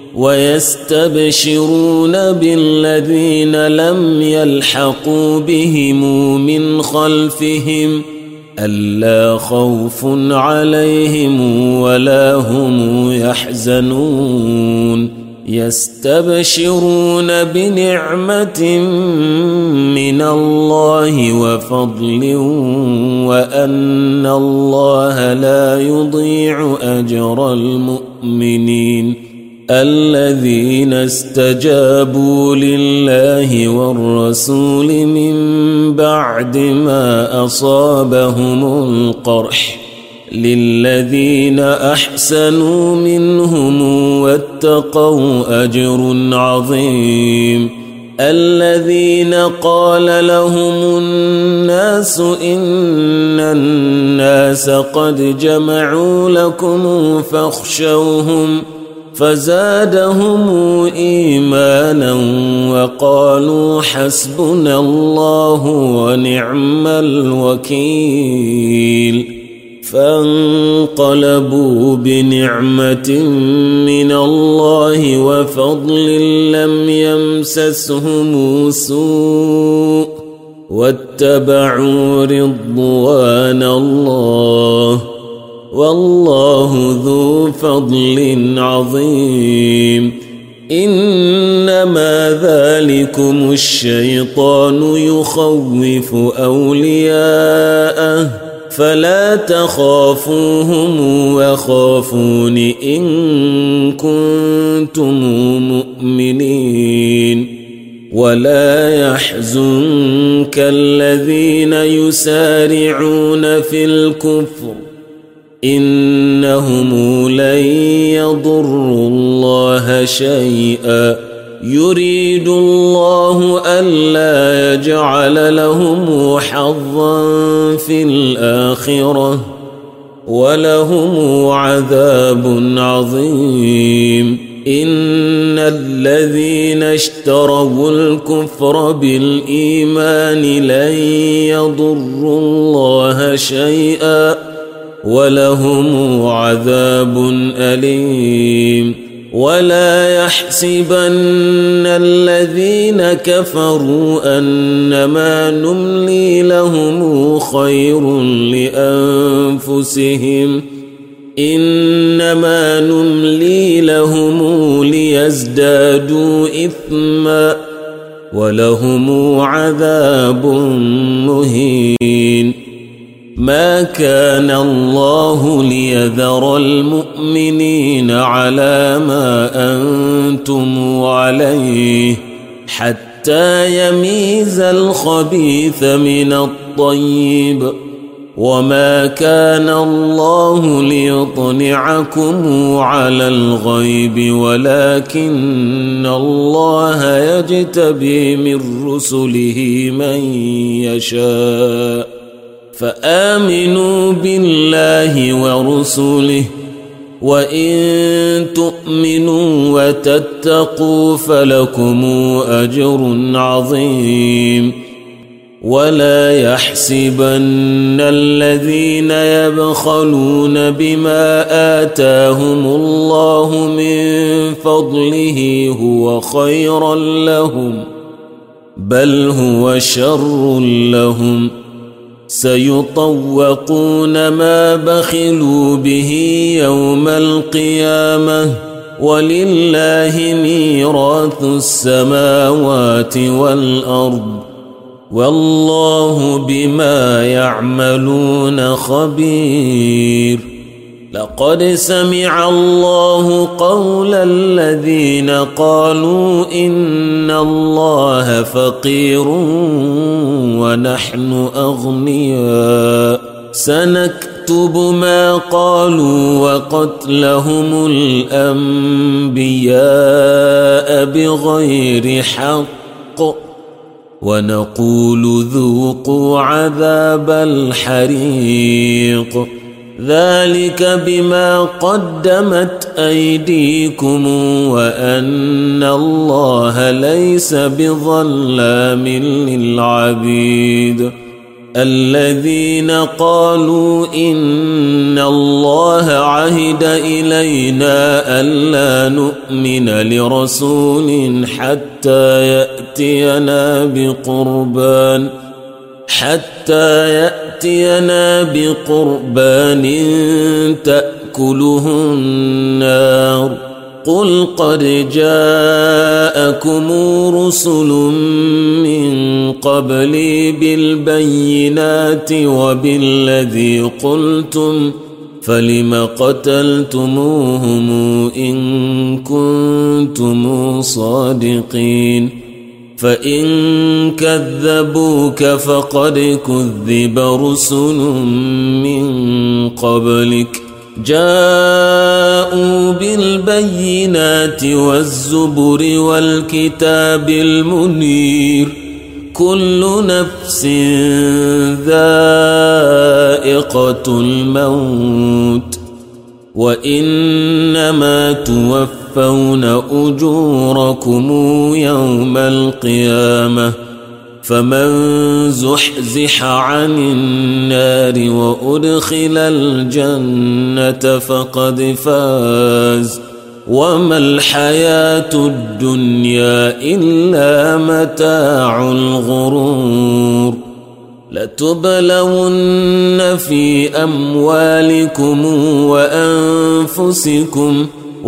ويستبشرون بالذين لم يلحقوا بهم من خلفهم ألا خوف عليهم ولا هم يحزنون يستبشرون بنعمة من الله وفضل وأن الله لا يضيع أجر المؤمنين الذين استجابوا لله والرسول من بعد ما أصابهم القرح للذين أحسنوا منهم واتقوا أجر عظيم الذين قال لهم الناس إن الناس قد جمعوا لكم فاخشوهم فزادهم إيمانا وقالوا حسبنا الله ونعم الوكيل فانقلبوا بنعمة من الله وفضل لم يمسسهم سوء واتبعوا رضوان الله والله ذو فضل عظيم إنما ذلكم الشيطان يخوف أولياءه فلا تخافوهم وخافون إن كنتم مؤمنين ولا يحزنك الذين يسارعون في الكفر إنهم لن يضروا الله شيئا يريد الله ألا يجعل لهم حظا في الآخرة ولهم عذاب عظيم إن الذين اشتروا الكفر بالإيمان لن يضروا الله شيئا ولهم عذاب أليم ولا يحسبن الذين كفروا أنما نملي لهم خير لأنفسهم إنما نملي لهم ليزدادوا إثما ولهم عذاب مهين ما كان الله ليذر المؤمنين على ما أنتم عليه حتى يميز الخبيث من الطيب وما كان الله ليطلعكم على الغيب ولكن الله يجتبي من رسله من يشاء فآمنوا بالله ورسله وإن تؤمنوا وتتقوا فلكم أجر عظيم ولا يحسبن الذين يبخلون بما آتاهم الله من فضله هو خيرا لهم، بل هو شر لهم، سيطوقون ما بخلوا به يوم القيامة، ولله ميراث السماوات والأرض، والله بما يعملون خبير. لقد سمع الله قول الذين قالوا إن الله فقير ونحن أغنياء، سنكتب ما قالوا وقتلهم الأنبياء بغير حق، ونقول ذوقوا عذاب الحريق، ذلك بما قدمت أيديكم وأن الله ليس بظلام للعبيد. الذين قالوا إن الله عهد إلينا ألا نؤمن لرسول حتى يأتينا بقربان تأكله النار، قل قد جاءكم رسل من قبلي بالبينات وبالذي قلتم، فلم قتلتموهم إن كنتم صادقين، فإن كذبوك فقد كذب رسل من قبلك جاءوا بالبينات والزبر والكتاب المنير، كل نفس ذائقة الموت، وإنما توفون أجوركم يوم القيامة، فمن زحزح عن النار وأدخل الجنة فقد فاز، وما الحياة الدنيا إلا متاع الغرور. لتبلون في أموالكم وأنفسكم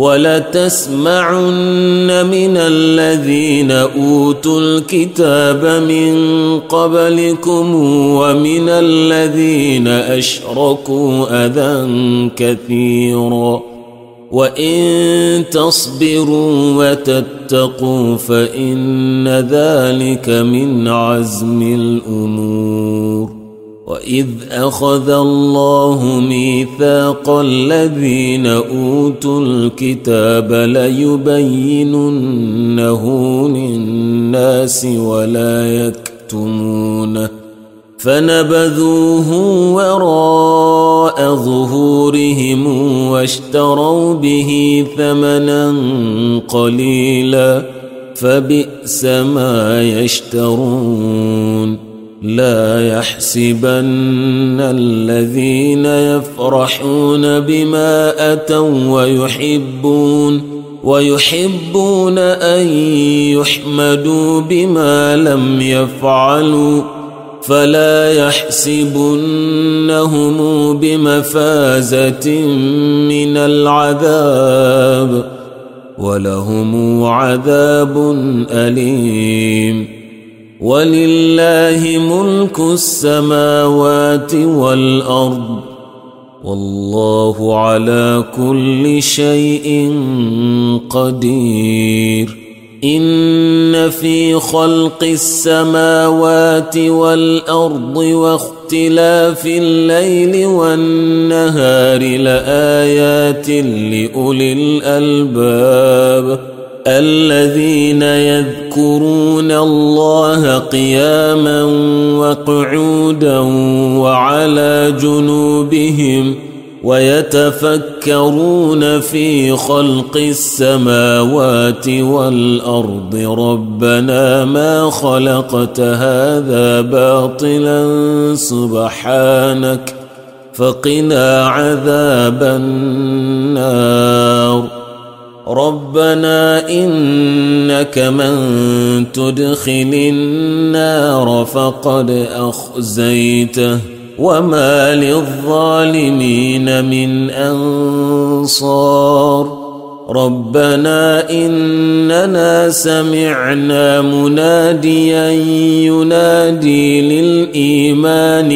ولتسمعن من الذين أوتوا الكتاب من قبلكم ومن الذين أشركوا أذى كثيرا، وإن تصبروا وتتقوا فإن ذلك من عزم الأمور. وإذ أخذ الله ميثاق الذين أوتوا الكتاب ليبيننه للناس ولا يكتمونه، فنبذوه وراء ظهورهم واشتروا به ثمنا قليلا، فبئس ما يشترون. لا يحسبن الذين يفرحون بما أتوا ويحبون أن يحمدوا بما لم يفعلوا، فلا يحسبنهم بمفازة من العذاب، ولهم عذاب أليم. ولله ملك السماوات والأرض، والله على كل شيء قدير. إن في خلق السماوات والأرض واختلاف الليل والنهار لآيات لأولي الألباب، الذين يذكرون الله قياما وقعودا وعلى جنوبهم ويتفكرون في خلق السماوات والأرض ربنا ما خلقت هذا باطلا سبحانك فقنا عذاب النار ربنا إنك من تدخل النار فقد أخزيته وما للظالمين من أنصار ربنا إننا سمعنا مناديا ينادي للإيمان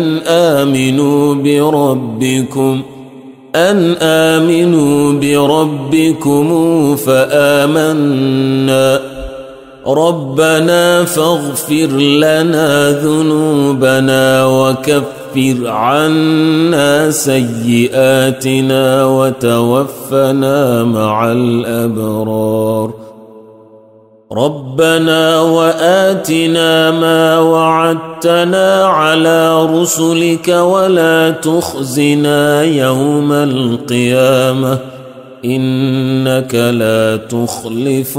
أن آمنوا بربكم فآمنا ربنا فاغفر لنا ذنوبنا وكفر عنا سيئاتنا وتوفنا مع الأبرار ربنا وآتنا ما وعدتنا على رسلك ولا تخزنا يوم القيامة إنك لا تخلف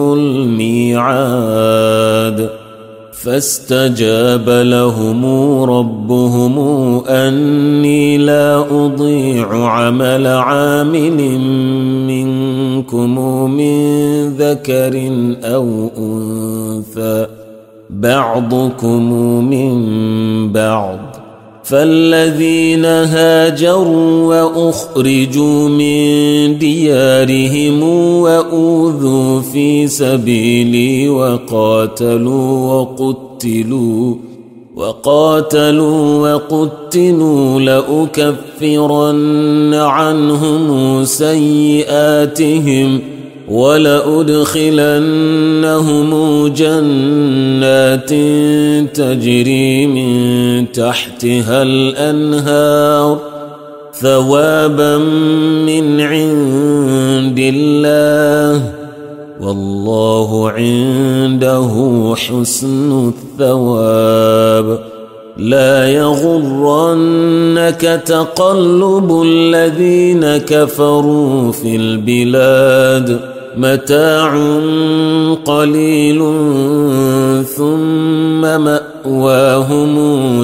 الميعاد فاستجاب لهم ربهم أني لا أضيع عمل عامل منكم من ذكر أو أنثى بعضكم من بعض فالذين هاجروا وأخرجوا من ديارهم وأوذوا في سبيلي وقاتلوا لأكفرن عنهم سيئاتهم ولأدخلنهم جنات تجري من تحتها الأنهار ثوابا من عند الله والله عنده حسن الثواب لا يغرنك تقلب الذين كفروا في البلاد متاع قليل ثم مأواهم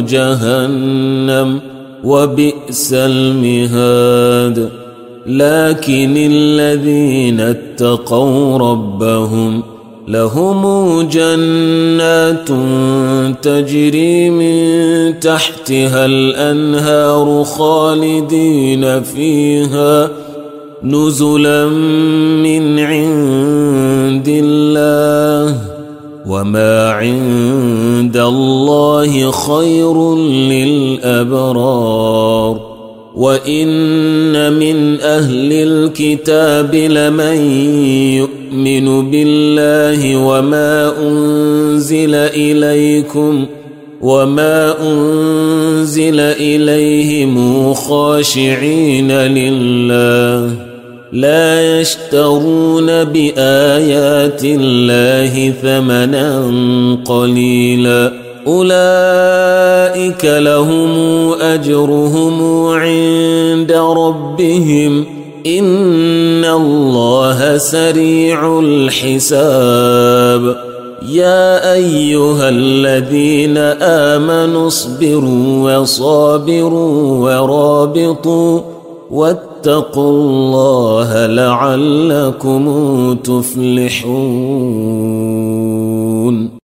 جهنم وبئس المهاد لكن الذين اتقوا ربهم لهم جنات تجري من تحتها الأنهار خالدين فيها نزلا من عند الله وما عند الله خير للأبرار وإن من أهل الكتاب لمن يؤمن بالله وما أنزل إليهم خاشعين لله لا يشترون بآيات الله ثمنا قليلا أولئك لهم أجرهم عند ربهم إن الله سريع الحساب يا أيها الذين آمنوا اصبروا وصابروا ورابطوا واتقوا الله لعلكم تفلحون